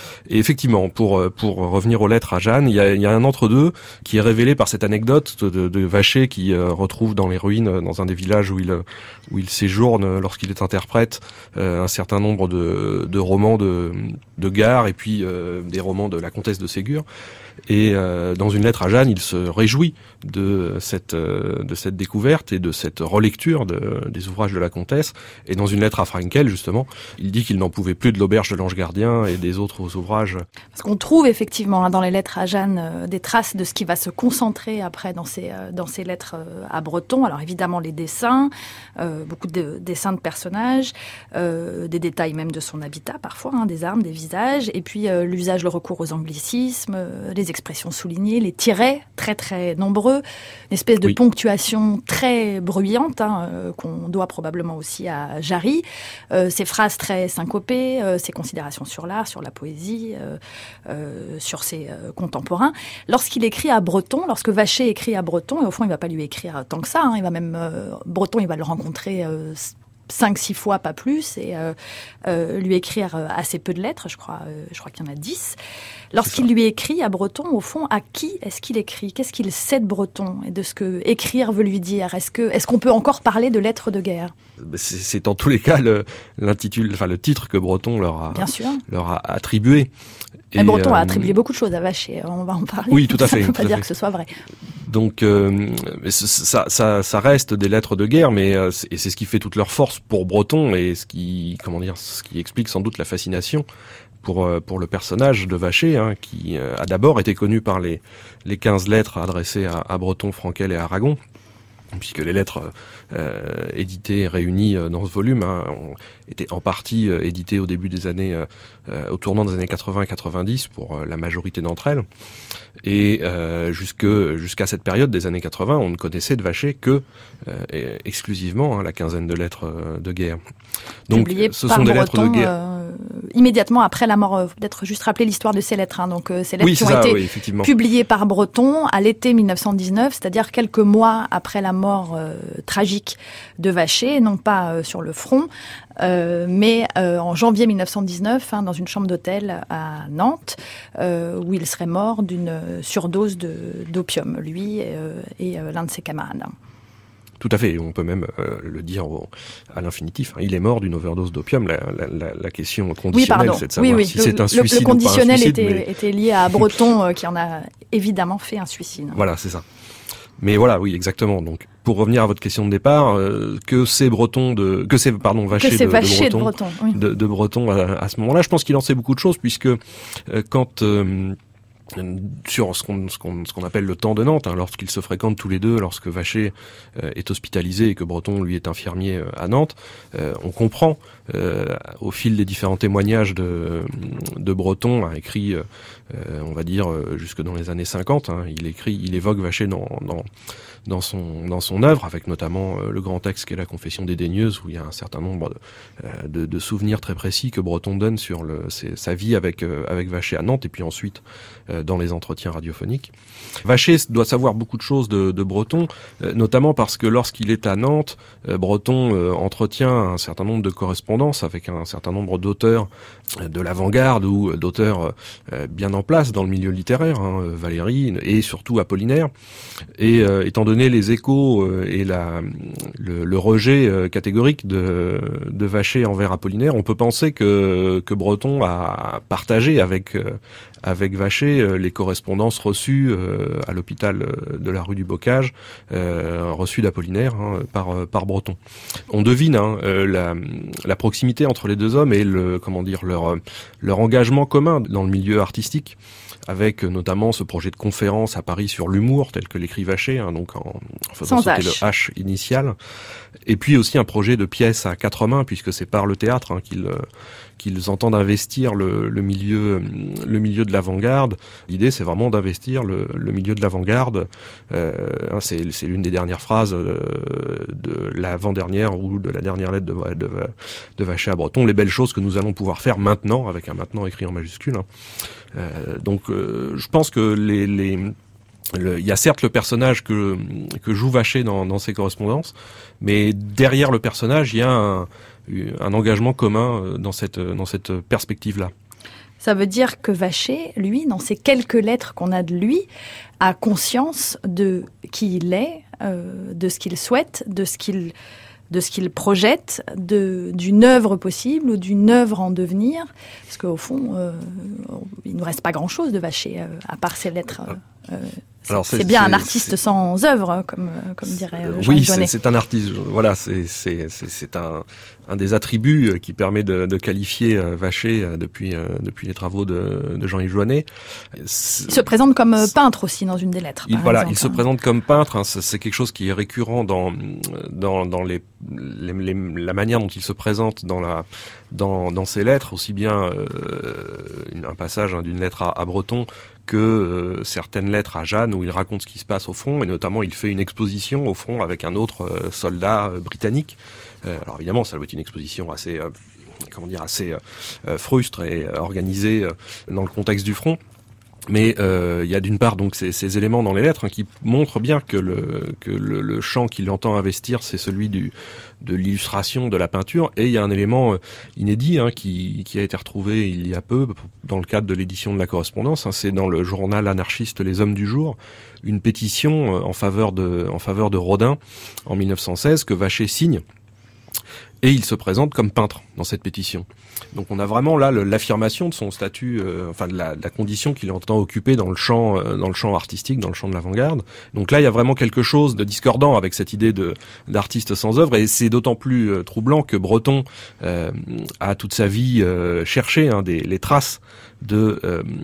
Et effectivement, pour revenir aux lettres à Jeanne, il y a un entre-deux qui est révélé par cette anecdote de Vacher qui retrouve dans les ruines, dans un des villages où il séjourne lorsqu'il est interprète, un certain nombre de romans de Gare et puis des romans de la comtesse de Ségur. Et dans une lettre à Jeanne, il se réjouit de cette découverte et de cette relecture des ouvrages de la comtesse. Et dans une lettre à Frankel, justement, il dit qu'il n'en pouvait plus de l'Auberge de l'Ange Gardien et des autres ouvrages. Parce qu'on trouve effectivement dans les lettres à Jeanne des traces de ce qui va se concentrer après dans ces lettres à Breton. Alors évidemment les dessins, beaucoup de dessins de personnages, des détails même de son habitat parfois, des armes, des visages, et puis l'usage, le recours aux anglicismes, les expressions soulignées, les tirets très très nombreux, une espèce de ponctuation très bruyante qu'on doit probablement aussi à Jarry, ces phrases très syncopées, ces considérations sur l'art, sur la poésie, sur ses contemporains. Lorsqu'il écrit à Breton, lorsque Vacher écrit à Breton, et au fond il ne va pas lui écrire tant que ça, il va même Breton, il va le rencontrer 5-6 fois, pas plus, et lui écrire assez peu de lettres, je crois qu'il y en a 10. Lorsqu'il lui écrit à Breton, au fond, à qui est-ce qu'il écrit ? Qu'est-ce qu'il sait de Breton et de ce que écrire veut lui dire ? Est-ce qu'on peut encore parler de lettres de guerre ? C'est en tous les cas le titre que Breton leur a attribué. Et Breton a attribué beaucoup de choses à Vacher, on va en parler. Oui, tout à fait. Ça ne veut pas dire que ce soit vrai. Donc ça reste des lettres de guerre, mais et c'est ce qui fait toute leur force pour Breton et ce qui explique sans doute la fascination pour le personnage de Vacher, qui a d'abord été connu par les 15 lettres adressées à Breton, Frankel et Aragon, puisque les lettres éditées et réunies dans ce volume étaient en partie éditées au début des années, au tournant des années 80-90 pour la majorité d'entre elles. Et jusqu'à cette période des années 80, on ne connaissait de Vacher que exclusivement la quinzaine de lettres de guerre. Donc ce sont des lettres de guerre. Immédiatement après la mort, peut-être juste rappeler l'histoire de ces lettres. Donc ces lettres qui ont été publiées par Breton à l'été 1919, c'est-à-dire quelques mois après la mort tragique de Vacher, non pas sur le front, mais en janvier 1919, dans une chambre d'hôtel à Nantes, où il serait mort d'une surdose d'opium, lui et l'un de ses camarades. Tout à fait, on peut même le dire à l'infinitif. Il est mort d'une overdose d'opium. La question conditionnelle, c'est de savoir si c'est un suicide le conditionnel ou pas un suicide. était lié à Breton, qui en a évidemment fait un suicide. Voilà, c'est ça. Mais voilà, oui, exactement. Donc, pour revenir à votre question de départ, que c'est Vacher de Breton, oui. de Breton à ce moment-là, je pense qu'il en sait beaucoup de choses, puisque quand sur ce qu'on appelle le temps de Nantes, lorsqu'ils se fréquentent tous les deux, lorsque Vacher est hospitalisé et que Breton lui est infirmier à Nantes, on comprend au fil des différents témoignages de Breton, a écrit on va dire jusque dans les années 50, il évoque Vacher dans son œuvre, avec notamment le grand texte qu'est la Confession dédaigneuse, où il y a un certain nombre de souvenirs très précis que Breton donne sur sa vie avec Vacher à Nantes, et puis ensuite dans les entretiens radiophoniques. Vacher doit savoir beaucoup de choses de Breton, notamment parce que lorsqu'il est à Nantes, Breton entretient un certain nombre de correspondances avec un certain nombre d'auteurs de l'avant-garde ou d'auteurs bien en place dans le milieu littéraire, Valéry et surtout Apollinaire. Et étant donné les échos et le rejet catégorique de Vacher envers Apollinaire, on peut penser que Breton a partagé avec Vacher les correspondances reçues à l'hôpital de la rue du Bocage, reçues d'Apollinaire par Breton. On devine la proximité entre les deux hommes et leur engagement commun dans le milieu artistique, avec notamment ce projet de conférence à Paris sur l'humour, tel que l'écrit Vacher, donc en faisant sauter le H initial, et puis aussi un projet de pièce à 4 mains, puisque c'est par le théâtre qu'ils entendent investir le milieu de l'avant-garde. L'idée, c'est vraiment d'investir le milieu de l'avant-garde. C'est l'une des dernières phrases de l'avant-dernière ou de la dernière lettre de Vacher à Breton. Les belles choses que nous allons pouvoir faire maintenant, avec un maintenant écrit en majuscule. Donc, je pense que il y a certes le personnage que joue Vacher dans ses correspondances, mais derrière le personnage, il y a un engagement commun dans cette perspective-là. Ça veut dire que Vacher, lui, dans ces quelques lettres qu'on a de lui, a conscience de qui il est, de ce qu'il souhaite, de ce qu'il projette, d'une œuvre possible ou d'une œuvre en devenir. Parce qu'au fond, il ne nous reste pas grand-chose de Vacher, à part ses lettres. C'est bien un artiste sans œuvre, comme dirait Jean-Yves Joannet. Oui, c'est un artiste. Voilà, c'est un des attributs qui permet de qualifier Vacher depuis les travaux de Jean-Yves Joannet. Il se présente comme peintre aussi dans une des lettres. Il se présente comme peintre. Hein, c'est quelque chose qui est récurrent dans la manière dont il se présente dans ses lettres, aussi bien un passage d'une lettre à Breton que certaines lettres à Jeanne où il raconte ce qui se passe au front, et notamment il fait une exposition au front avec un autre soldat britannique. Alors évidemment, ça doit être une exposition assez frustre et organisée dans le contexte du front. Mais il y a d'une part donc ces éléments dans les lettres qui montrent bien que le champ qu'il entend investir, c'est celui de l'illustration, de la peinture, et il y a un élément inédit qui a été retrouvé il y a peu dans le cadre de l'édition de la correspondance. C'est dans le journal anarchiste Les Hommes du Jour, une pétition en faveur de Rodin en 1916 que Vacher signe. Et il se présente comme peintre dans cette pétition. Donc on a vraiment là l'affirmation de son statut, de la condition qu'il entend occuper dans le champ artistique, dans le champ de l'avant-garde. Donc là il y a vraiment quelque chose de discordant avec cette idée d'artiste sans œuvre, et c'est d'autant plus troublant que Breton a toute sa vie cherché les traces de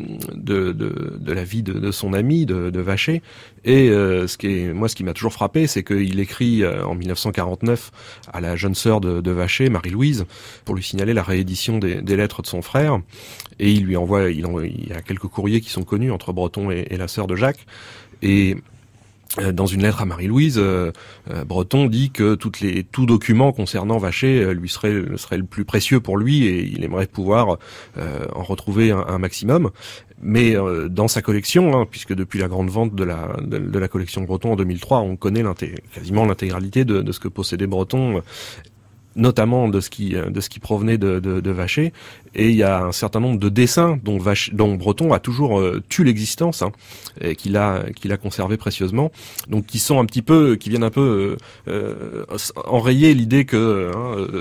la vie de son ami, de Vacher. Et ce qui m'a toujours frappé, c'est qu'il écrit en 1949 à la jeune sœur de Vacher, Marie-Louise, pour lui signaler la réédition des lettres de son frère. Et il lui envoie, il y a quelques courriers qui sont connus entre Breton et la sœur de Jacques. Et dans une lettre à Marie-Louise, Breton dit que tout document concernant Vacher lui serait le plus précieux pour lui, et il aimerait pouvoir en retrouver un maximum. Mais dans sa collection, puisque depuis la grande vente de la collection Breton en 2003, on connaît quasiment l'intégralité de ce que possédait Breton, notamment de ce qui provenait de Vacher, et il y a un certain nombre de dessins dont Breton a toujours tué l'existence, et qu'il a conservé précieusement, donc qui viennent un peu enrayer l'idée que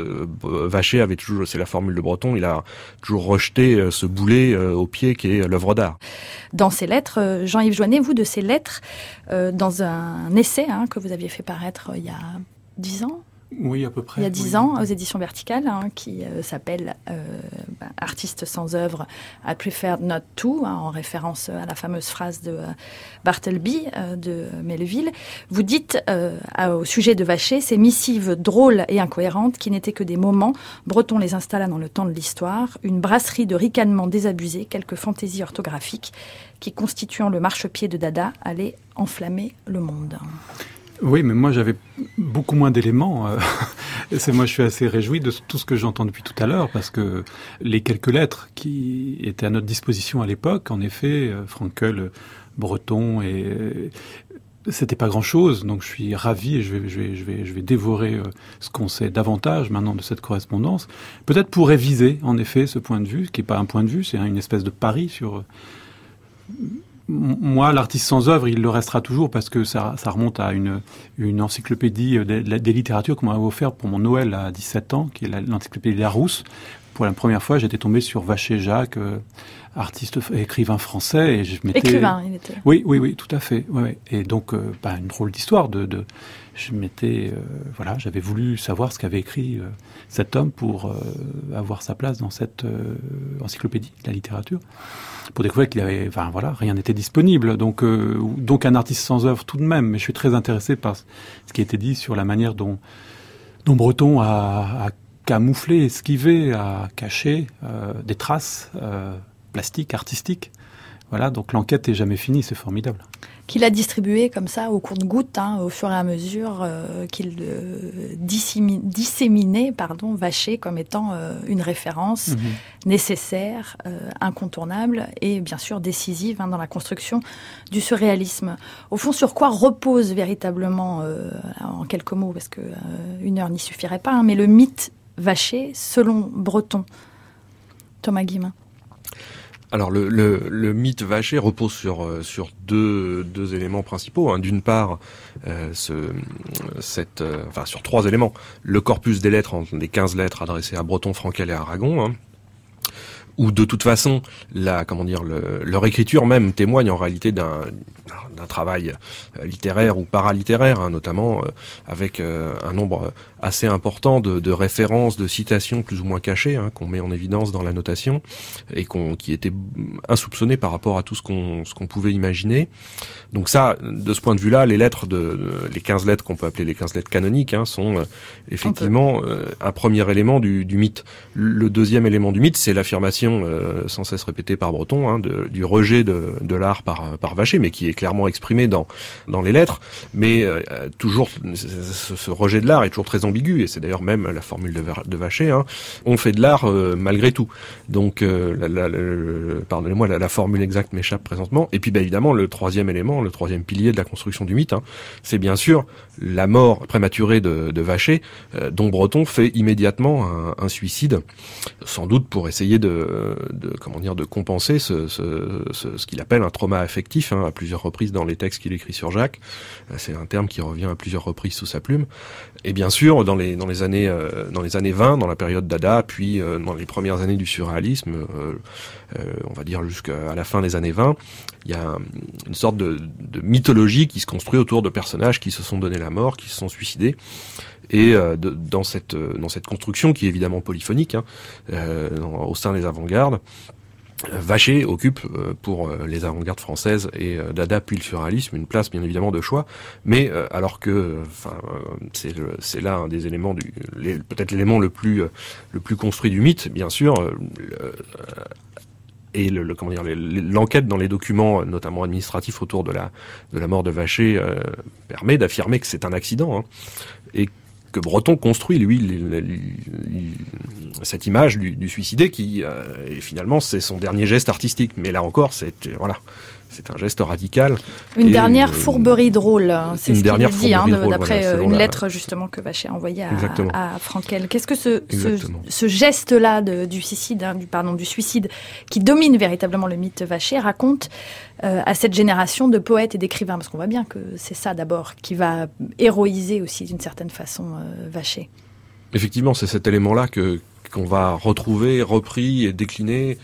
Vacher avait toujours, c'est la formule de Breton, il a toujours rejeté ce boulet au pied qui est l'œuvre d'art. Dans ces lettres, Jean-Yves Joannet, vous, de ces lettres, dans un essai que vous aviez fait paraître il y a 10 ans, oui, à peu près. Il y a 10 ans, aux éditions Verticales, qui s'appelle Artiste sans œuvre, I preferred not to, en référence à la fameuse phrase de Bartleby de Melville. Vous dites au sujet de Vacher, ces missives drôles et incohérentes qui n'étaient que des moments, Breton les installa dans le temps de l'histoire, une brasserie de ricanements désabusés, quelques fantaisies orthographiques qui, constituant le marchepied de Dada, allaient enflammer le monde. Oui, mais moi j'avais beaucoup moins d'éléments. Moi je suis assez réjoui de tout ce que j'entends depuis tout à l'heure, parce que les quelques lettres qui étaient à notre disposition à l'époque, en effet, Frankel, Breton, et c'était pas grand-chose. Donc je suis ravi, et je vais dévorer ce qu'on sait davantage maintenant de cette correspondance. Peut-être pour réviser, en effet, ce point de vue, qui est pas un point de vue, c'est une espèce de pari sur... Moi, l'artiste sans œuvre, il le restera toujours, parce que ça remonte à une encyclopédie des littératures qu'on m'avait offert pour mon Noël à 17 ans, qui est l'encyclopédie Larousse. Pour la première fois, j'étais tombé sur Vacher Jacques, artiste, écrivain français, et je m'étais... Écrivain, il était. Oui, tout à fait. Ouais. Et donc, une drôle d'histoire je m'étais, j'avais voulu savoir ce qu'avait écrit cet homme pour avoir sa place dans cette encyclopédie de la littérature, pour découvrir qu'il avait, rien n'était disponible. Donc un artiste sans œuvre tout de même. Mais je suis très intéressé par ce qui a été dit sur la manière dont Breton a camouflé, esquivé, a caché des traces plastiques, artistiques. Voilà, donc l'enquête est jamais finie, c'est formidable. Qu'il a distribué comme ça au compte-gouttes, au fur et à mesure qu'il disséminait, Vacher comme étant une référence nécessaire, incontournable et bien sûr décisive dans la construction du surréalisme. Au fond, sur quoi repose véritablement, en quelques mots, parce que une heure n'y suffirait pas, mais le mythe Vacher selon Breton, Thomas Guillemin? Alors le mythe Vacher repose sur deux éléments principaux. Hein. D'une part, sur 3 éléments. Le corpus des lettres, des 15 lettres adressées à Breton, Frankel et Aragon, hein, où de toute façon, leur écriture même témoigne en réalité d'un travail littéraire ou paralittéraire, hein, notamment avec un nombre assez important de références, de citations plus ou moins cachées, hein, qu'on met en évidence dans la notation et qui étaient insoupçonnées par rapport à tout ce qu'on pouvait imaginer. Donc ça, de ce point de vue-là, les 15 lettres qu'on peut appeler les 15 lettres canoniques, hein, sont effectivement un premier élément du mythe. Le deuxième élément du mythe, c'est l'affirmation sans cesse répétée par Breton, hein, du rejet de l'art par Vacher, mais qui est clairement exprimé dans les lettres, mais toujours ce rejet de l'art est toujours très ambigu, et c'est d'ailleurs même la formule de Vacher, hein, on fait de l'art malgré tout. Donc pardonnez-moi, la formule exacte m'échappe présentement. Et puis évidemment, le troisième élément, le troisième pilier de la construction du mythe, hein, c'est bien sûr la mort prématurée de Vacher, dont Breton fait immédiatement un suicide, sans doute pour essayer de compenser ce qu'il appelle un trauma affectif, hein, à plusieurs reprises dans les textes qu'il écrit sur Jacques. C'est un terme qui revient à plusieurs reprises sous sa plume. Et bien sûr, dans les années 20, dans la période Dada, puis dans les premières années du surréalisme, on va dire jusqu'à la fin des années 20, il y a une sorte de mythologie qui se construit autour de personnages qui se sont donné la mort, qui se sont suicidés. Et dans cette construction qui est évidemment polyphonique, hein, au sein des avant-gardes, Vacher occupe pour les avant-gardes françaises et Dada puis le surréalisme une place bien évidemment de choix, mais alors que c'est là un des éléments peut-être l'élément le plus construit du mythe, bien sûr. Et l'enquête dans les documents, notamment administratifs, autour de la mort de Vacher permet d'affirmer que c'est un accident, hein, et que Breton construit, lui, cette image du suicidé qui, et finalement, c'est son dernier geste artistique. Mais là encore, c'est un geste radical. Une dernière fourberie drôle, c'est ce qu'il dit, hein, d'après une lettre justement que Vacher a envoyée à Frankel. Qu'est-ce que ce geste-là du suicide, hein, du suicide, qui domine véritablement le mythe Vacher, raconte à cette génération de poètes et d'écrivains? Parce qu'on voit bien que c'est ça d'abord qui va héroïser aussi d'une certaine façon Vacher. Effectivement, c'est cet élément-là qu'on va retrouver, repris et décliné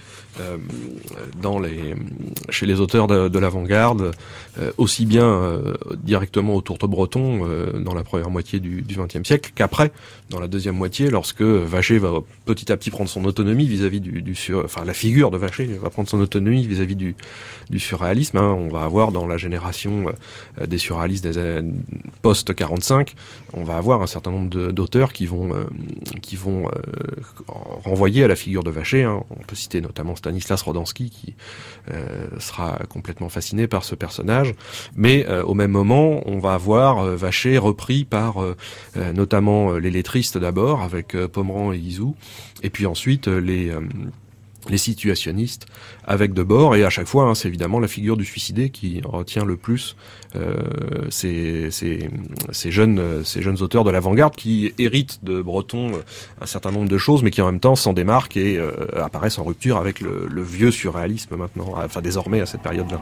chez les auteurs de l'avant-garde, aussi bien directement autour de Breton dans la première moitié du XXe siècle qu'après, dans la deuxième moitié, lorsque Vacher va petit à petit prendre son autonomie vis-à-vis la figure de Vacher va prendre son autonomie vis-à-vis du surréalisme. Hein. On va avoir dans la génération des surréalistes des années post-45, on va avoir un certain nombre d'auteurs qui vont renvoyer à la figure de Vacher. Hein. On peut citer notamment Stanislas Rodansky qui sera complètement fasciné par ce personnage, mais au même moment on va avoir Vacher repris par notamment les lettristes d'abord avec Pomeran et Izou, et puis ensuite les situationnistes avec Debord, et à chaque fois, hein, c'est évidemment la figure du suicidé qui retient le plus ces jeunes auteurs de l'avant-garde qui héritent de Breton un certain nombre de choses, mais qui en même temps s'en démarquent et apparaissent en rupture avec le vieux surréalisme maintenant, enfin désormais à cette période-là.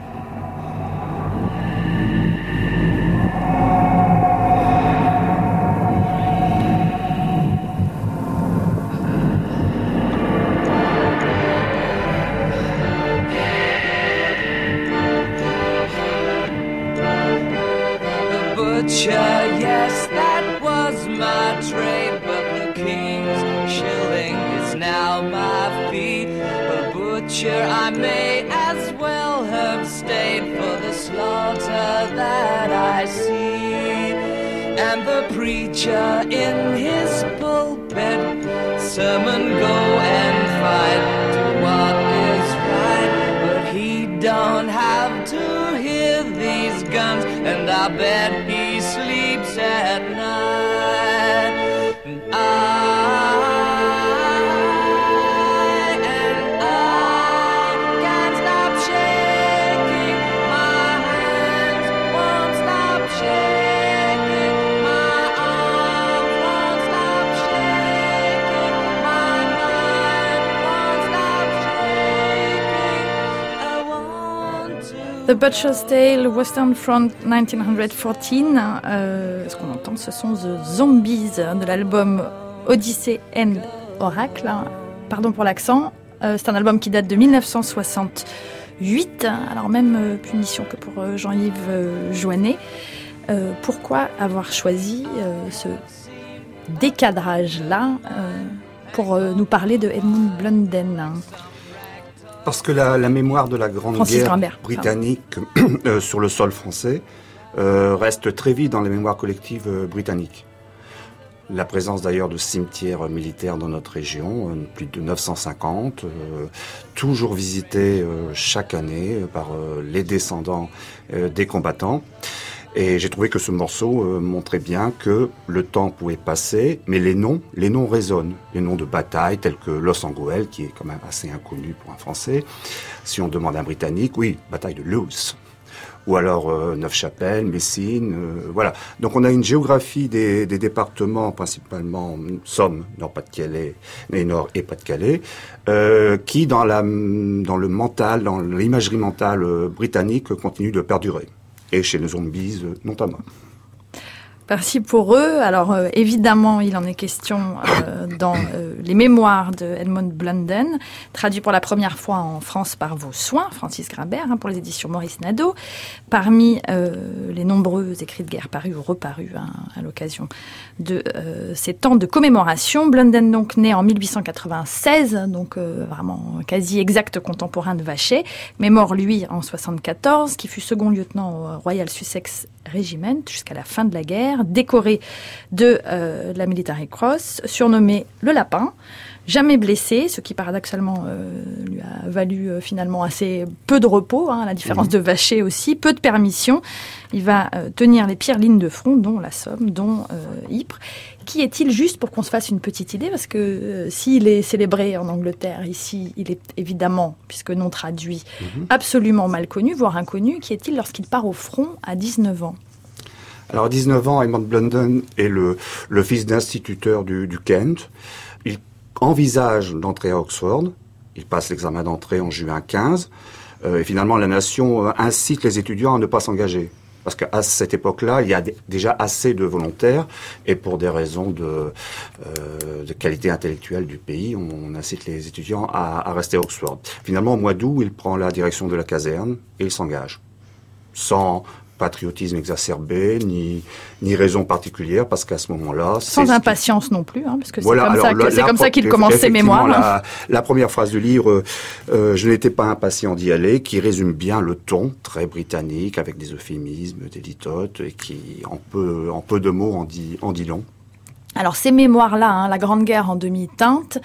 Yes, that was my trade, but the king's shilling is now my fee. A butcher, I may as well have stayed for the slaughter that I see. And the preacher in his pulpit, sermon go and fight, do what is right, but he don't have to hear these guns, and I bet he sleeps at night. And I can't stop shaking, my hands won't stop shaking, my arms won't stop shaking, my mind won't stop shaking. The Butcher's Tale, Western Front 1914. Ce qu'on entend, ce sont The Zombies de l'album Odyssey and Oracle. Pardon pour l'accent. C'est un album qui date de 1968. Alors même punition que pour Jean-Yves Joannet. Pourquoi avoir choisi ce décadrage-là pour nous parler de Edmund Blunden? Parce que la mémoire de la Grande Guerre britannique sur le sol français reste très vive dans les mémoires collectives britanniques. La présence d'ailleurs de cimetières militaires dans notre région, plus de 950, toujours visités chaque année par les descendants des combattants. Et j'ai trouvé que ce morceau montrait bien que le temps pouvait passer, mais les noms résonnent. Les noms de batailles tels que Loos-en-Gohelle, qui est quand même assez inconnu pour un Français. Si on demande à un Britannique, oui, bataille de Loos. Ou alors Neufchâtel, Messine, voilà. Donc on a une géographie des départements, principalement Somme, Nord-Pas-de-Calais, Nord et Pas-de-Calais, qui dans le mental, dans l'imagerie mentale britannique, continue de perdurer. Et chez les Zombies, notamment. Merci pour eux. Alors évidemment, il en est question dans les mémoires de Edmund Blunden, traduit pour la première fois en France par Vos Soins, Francis Grimbert, pour les éditions Maurice Nadeau. Parmi les nombreux écrits de guerre parus ou reparus à l'occasion de ces temps de commémoration, Blunden donc né en 1896, donc vraiment quasi exact contemporain de Vacher, mais mort lui en 74, qui fut second lieutenant au Royal Sussex Regiment jusqu'à la fin de la guerre, décoré de la Military Cross, surnommé le Lapin, jamais blessé, ce qui paradoxalement lui a valu finalement assez peu de repos, à la différence de Vacher aussi, peu de permissions. Il va tenir les pires lignes de front, dont la Somme, dont Ypres. Qui est-il, juste pour qu'on se fasse une petite idée, parce que s'il est célébré en Angleterre, ici, il est évidemment, puisque non traduit, absolument mal connu, voire inconnu. Qui est-il lorsqu'il part au front à 19 ans? Alors à 19 ans, Edmund Blunden est le fils d'instituteur du Kent. Il envisage d'entrer à Oxford. Il passe l'examen d'entrée en juin 15. Et finalement, la nation incite les étudiants à ne pas s'engager. Parce qu'à cette époque-là, il y a déjà assez de volontaires, et pour des raisons de qualité intellectuelle du pays, on incite les étudiants à rester à Oxford. Finalement, au mois d'août, il prend la direction de la caserne et il s'engage. Sans patriotisme exacerbé, ni raison particulière, parce qu'à ce moment-là... Sans impatience non plus, parce que c'est comme ça qu'il commence ses mémoires. La première phrase du livre, je n'étais pas impatient d'y aller, qui résume bien le ton très britannique, avec des euphémismes, des litotes, et qui, en peu de mots, en dit long. Alors ces mémoires-là, la Grande Guerre en demi-teinte,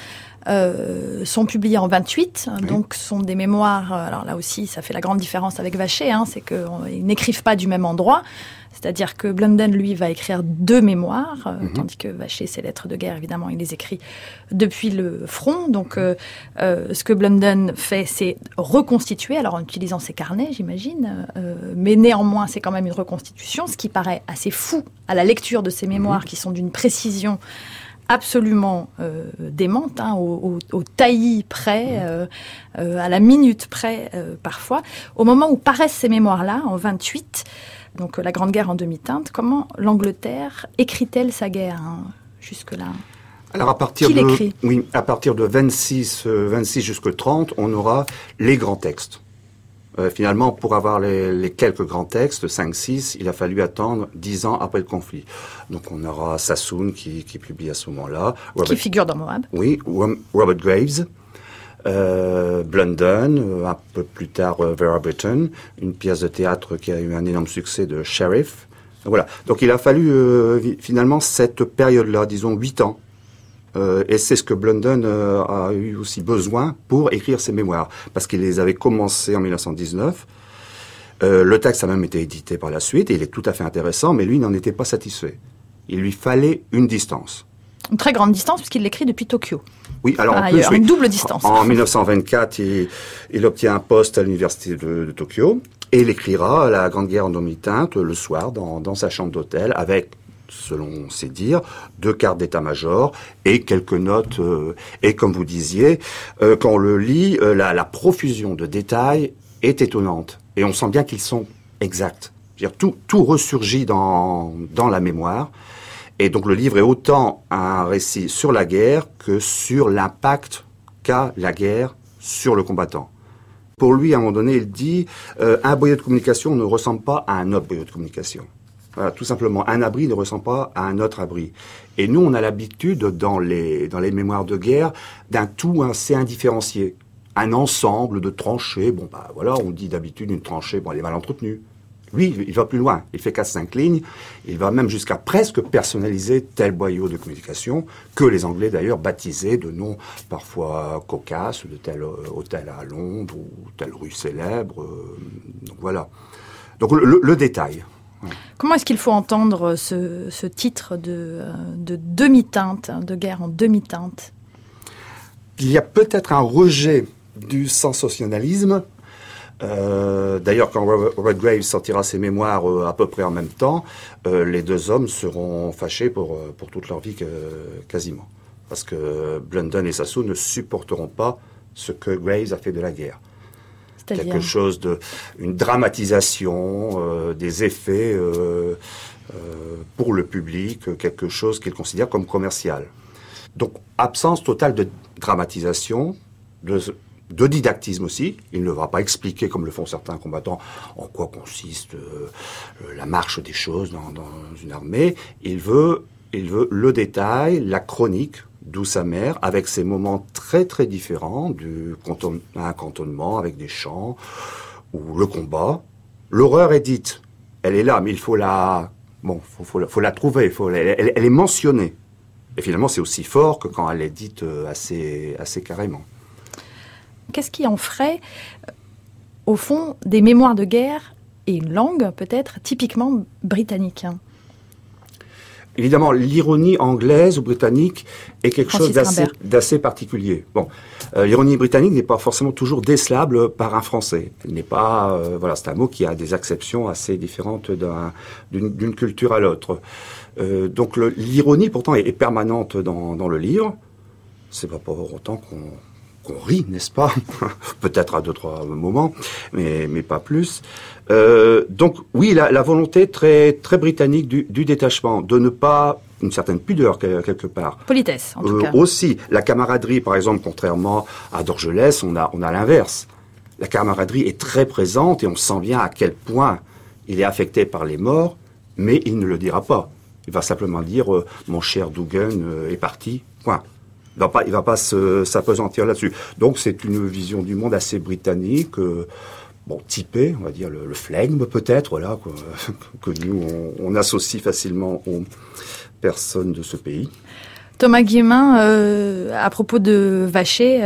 sont publiés en 28, donc sont des mémoires, alors là aussi ça fait la grande différence avec Vacher, c'est qu'ils n'écrivent pas du même endroit, c'est-à-dire que Blunden lui va écrire 2 mémoires, tandis que Vacher, ses lettres de guerre évidemment, il les écrit depuis le front, donc ce que Blunden fait, c'est reconstituer, alors en utilisant ses carnets j'imagine, mais néanmoins c'est quand même une reconstitution, ce qui paraît assez fou à la lecture de ces mémoires qui sont d'une précision absolument démente, au taillis près, à la minute près parfois. Au moment où paraissent ces mémoires-là, en 28, donc la Grande Guerre en demi-teinte, comment l'Angleterre écrit-elle sa guerre jusque-là? Alors à partir de 26 jusqu'à 30, on aura les grands textes. Finalement, pour avoir les quelques grands textes, 5-6, il a fallu attendre 10 ans après le conflit. Donc on aura Sassoon qui publie à ce moment-là. Qui figure dans Moab. Oui, Robert Graves, Blunden, un peu plus tard Vera Brittain, une pièce de théâtre qui a eu un énorme succès de Sheriff. Voilà. Donc il a fallu finalement cette période-là, disons 8 ans. Et c'est ce que Blunden a eu aussi besoin pour écrire ses mémoires, parce qu'il les avait commencés en 1919. Le texte a même été édité par la suite, et il est tout à fait intéressant, mais lui n'en était pas satisfait. Il lui fallait une distance. Une très grande distance, puisqu'il l'écrit depuis Tokyo. Oui, alors en plus, une double distance. En 1924, il obtient un poste à l'université de Tokyo, et il écrira La Grande Guerre en demi-teinte le soir dans sa chambre d'hôtel, avec, selon ses dires, 2 cartes d'état-major et quelques notes. Et comme vous disiez, quand on le lit, la profusion de détails est étonnante. Et on sent bien qu'ils sont exacts. C'est-à-dire tout ressurgit dans la mémoire. Et donc le livre est autant un récit sur la guerre que sur l'impact qu'a la guerre sur le combattant. Pour lui, à un moment donné, il dit un boyau de communication ne ressemble pas à un autre boyau de communication. Voilà, tout simplement, un abri ne ressemble pas à un autre abri. Et nous, on a l'habitude, dans les mémoires de guerre, d'un tout assez indifférencié. Un ensemble de tranchées. Bon, bah voilà, on dit d'habitude une tranchée, bon, elle est mal entretenue. Lui, il va plus loin. Il fait 4-5 lignes. Il va même jusqu'à presque personnaliser tel boyau de communication que les Anglais, d'ailleurs, baptisaient de noms parfois cocasses, de tel hôtel à Londres ou telle rue célèbre. Donc voilà. Donc le détail. Ouais. Comment est-ce qu'il faut entendre ce titre de demi-teinte, de guerre en demi-teinte ? Il y a peut-être un rejet du sensationnalisme. D'ailleurs, quand Robert Graves sortira ses mémoires à peu près en même temps, les deux hommes seront fâchés pour toute leur vie quasiment. Parce que Blunden et Sassoon ne supporteront pas ce que Graves a fait de la guerre. C'est-à-dire quelque chose une dramatisation, des effets pour le public, quelque chose qu'ils considèrent comme commercial. Donc, absence totale de dramatisation, de didactisme aussi. Il ne va pas expliquer, comme le font certains combattants, en quoi consiste la marche des choses dans une armée. Il veut le détail, la chronique, d'où sa mère, avec ses moments très très différents, un cantonnement avec des chants, ou le combat. L'horreur est dite, elle est là, mais il faut la trouver, elle est mentionnée. Et finalement, c'est aussi fort que quand elle est dite assez carrément. Qu'est-ce qui en ferait, au fond, des mémoires de guerre et une langue, peut-être, typiquement britannique, hein ? Évidemment, l'ironie anglaise ou britannique est quelque chose d'assez particulier. Bon, l'ironie britannique n'est pas forcément toujours décelable par un Français. Elle n'est pas, c'est un mot qui a des acceptions assez différentes d'une culture à l'autre. Donc l'ironie, pourtant, est permanente dans le livre. C'est pas pour autant qu'on rit, n'est-ce pas? Peut-être à 2-3 moments, mais pas plus. Donc oui, la volonté très très britannique du détachement, de ne pas une certaine pudeur quelque part. Politesse, en tout cas. Aussi, la camaraderie, par exemple, contrairement à Dorgelès, on a l'inverse. La camaraderie est très présente et on sent bien à quel point il est affecté par les morts, mais il ne le dira pas. Il va simplement dire mon cher Dougan est parti. Point. Il va pas s'apesantir là-dessus. Donc c'est une vision du monde assez britannique, typée, on va dire le flegme peut-être, voilà, que nous on associe facilement aux personnes de ce pays. Thomas Guillemin, à propos de Vacher,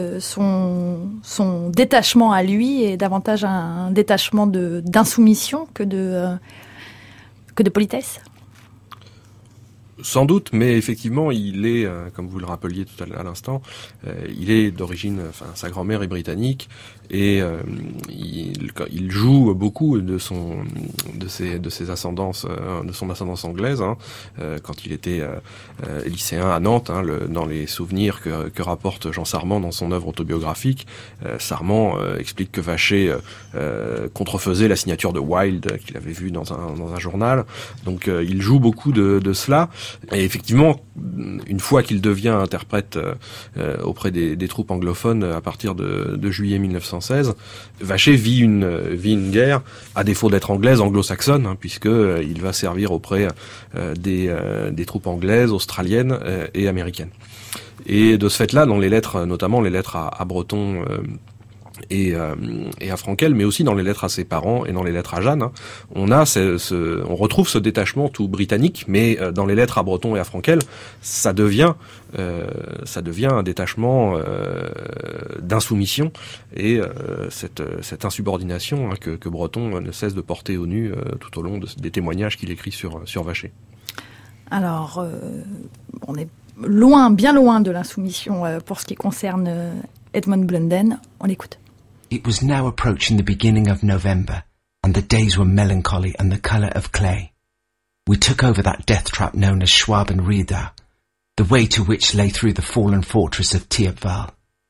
son détachement à lui est davantage un détachement d'insoumission que de politesse. Sans doute, mais effectivement, il est, comme vous le rappeliez tout à l'instant, il est d'origine, sa grand-mère est britannique et il joue beaucoup de ses ascendances, de son ascendance anglaise. Quand il était lycéen à Nantes, dans les souvenirs que rapporte Jean Sarment dans son œuvre autobiographique, Sarment explique que Vacher contrefaisait la signature de Wilde qu'il avait vue dans un journal. Donc, il joue beaucoup de cela. Et effectivement, une fois qu'il devient interprète auprès des troupes anglophones à partir de juillet 1916, Vacher vit une guerre, à défaut d'être anglaise, anglo-saxonne, puisque il va servir auprès des troupes anglaises, australiennes et américaines. Et de ce fait-là, dans les lettres, notamment les lettres à Breton et à Frankel, mais aussi dans les lettres à ses parents et dans les lettres à Jeanne, on retrouve ce détachement tout britannique, mais dans les lettres à Breton et à Frankel, ça devient un détachement d'insoumission et cette insubordination que Breton ne cesse de porter au nu tout au long des témoignages qu'il écrit sur Vacher. Alors, on est bien loin de l'insoumission pour ce qui concerne Edmund Blunden. On l'écoute. It was now approaching the beginning of November, and the days were melancholy and the colour of clay. We took over that death trap known as Schwabenrieder, the way to which lay through the fallen fortress of Thiepval.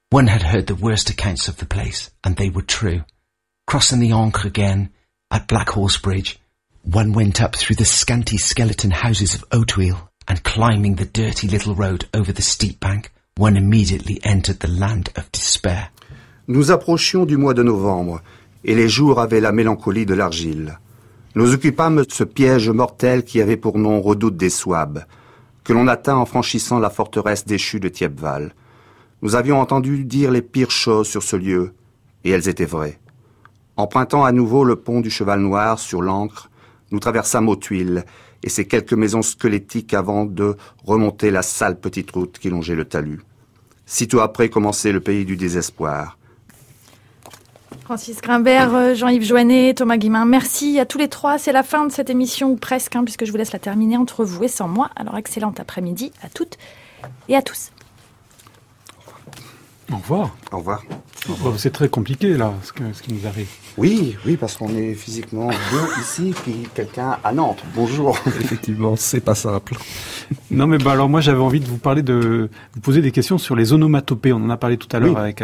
One had heard the worst accounts of the place, and they were true. Crossing the Ancre again, at Black Horse Bridge, one went up through the scanty skeleton houses of Hauteville, and climbing the dirty little road over the steep bank, one immediately entered the land of despair. Nous approchions du mois de novembre, et les jours avaient la mélancolie de l'argile. Nous occupâmes ce piège mortel qui avait pour nom Redoute des Souabes, que l'on atteint en franchissant la forteresse déchue de Thiepval. Nous avions entendu dire les pires choses sur ce lieu, et elles étaient vraies. Empruntant à nouveau le pont du Cheval Noir sur l'Ancre, nous traversâmes Hauteville et ces quelques maisons squelettiques avant de remonter la sale petite route qui longeait le talus. Sitôt après commençait le pays du désespoir. Francis Grimbert, Jean-Yves Joannet, Thomas Guillemin, merci à tous les trois. C'est la fin de cette émission, ou presque, puisque je vous laisse la terminer entre vous et sans moi. Alors, excellent après-midi à toutes et à tous. Au revoir. Au revoir. C'est très compliqué, là, ce qui nous arrive. Oui, parce qu'on est physiquement deux ici, puis quelqu'un à Nantes. Bonjour. Effectivement, c'est pas simple. Non, mais alors moi, j'avais envie de vous parler vous poser des questions sur les onomatopées. On en a parlé tout à l'heure avec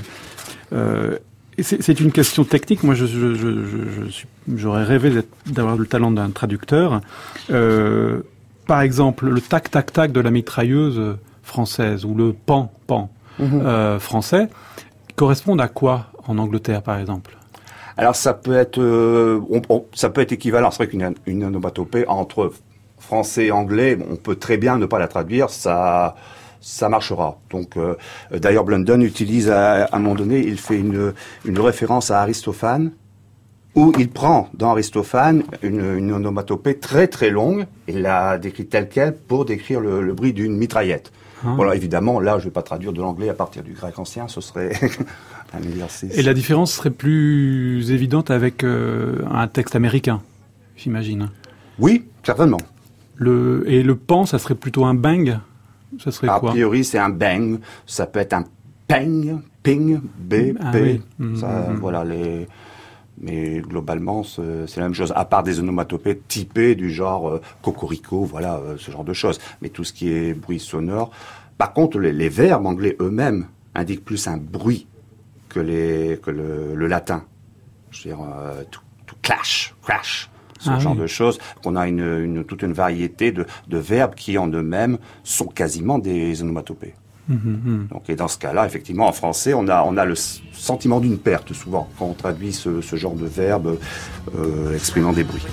c'est une question technique. Moi, j'aurais rêvé d'avoir le talent d'un traducteur. Par exemple, le tac-tac-tac de la mitrailleuse française, ou le pan français, correspondent à quoi en Angleterre, par exemple? Alors, ça peut être équivalent. C'est vrai qu'une onomatopée entre français et anglais, on peut très bien ne pas la traduire, ça marchera. Donc, d'ailleurs, Blunden utilise à un moment donné, il fait une référence à Aristophane, où il prend dans Aristophane une onomatopée très très longue, et la décrit telle quelle pour décrire le bruit d'une mitraillette. Voilà, évidemment, là, je vais pas traduire de l'anglais à partir du grec ancien, ce serait un exercice. Et la différence serait plus évidente avec un texte américain, j'imagine. Oui, certainement. Et le pan, ça serait plutôt un bang? Ça serait quoi? A priori, c'est un bang. Ça peut être un ping, B, P. Oui. Voilà, mais globalement, c'est la même chose. À part des onomatopées typées du genre cocorico, voilà, ce genre de choses. Mais tout ce qui est bruit sonore. Par contre, les verbes anglais eux-mêmes indiquent plus un bruit que le latin. Je veux dire, to clash, crash. Ce genre de choses, qu'on a toute une variété de verbes qui en eux-mêmes sont quasiment des onomatopées. Donc, et dans ce cas-là, effectivement, en français, on a le sentiment d'une perte souvent quand on traduit ce genre de verbes exprimant des bruits.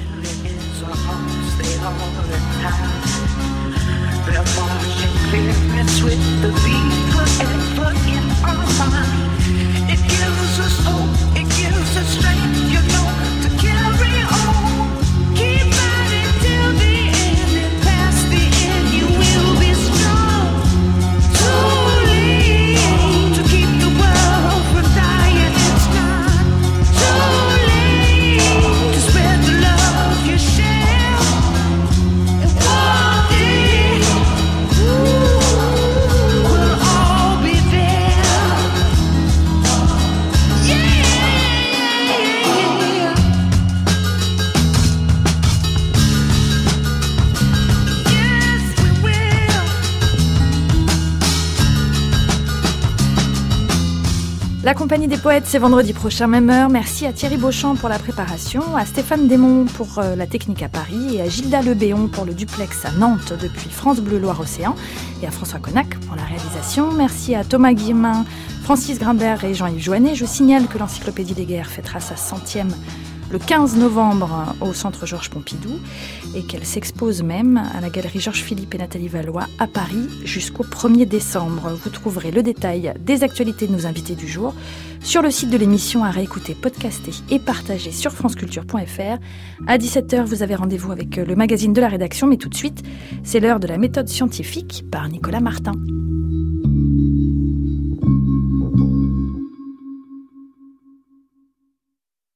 La Compagnie des Poètes, c'est vendredi prochain, même heure. Merci à Thierry Beauchamp pour la préparation, à Stéphane Desmond pour la technique à Paris et à Gilda Lebéon pour le duplex à Nantes depuis France Bleu Loire-Océan et à François Connac pour la réalisation. Merci à Thomas Guillemin, Francis Grimbert et Jean-Yves Joannet. Je signale que l'Encyclopédie des guerres fêtera sa 100e le 15 novembre au Centre Georges Pompidou et qu'elle s'expose même à la Galerie Georges Philippe et Nathalie Valois à Paris jusqu'au 1er décembre. Vous trouverez le détail des actualités de nos invités du jour sur le site de l'émission à réécouter, podcaster et partager sur franceculture.fr. À 17h, vous avez rendez-vous avec le magazine de la rédaction, mais tout de suite, c'est l'heure de la méthode scientifique par Nicolas Martin.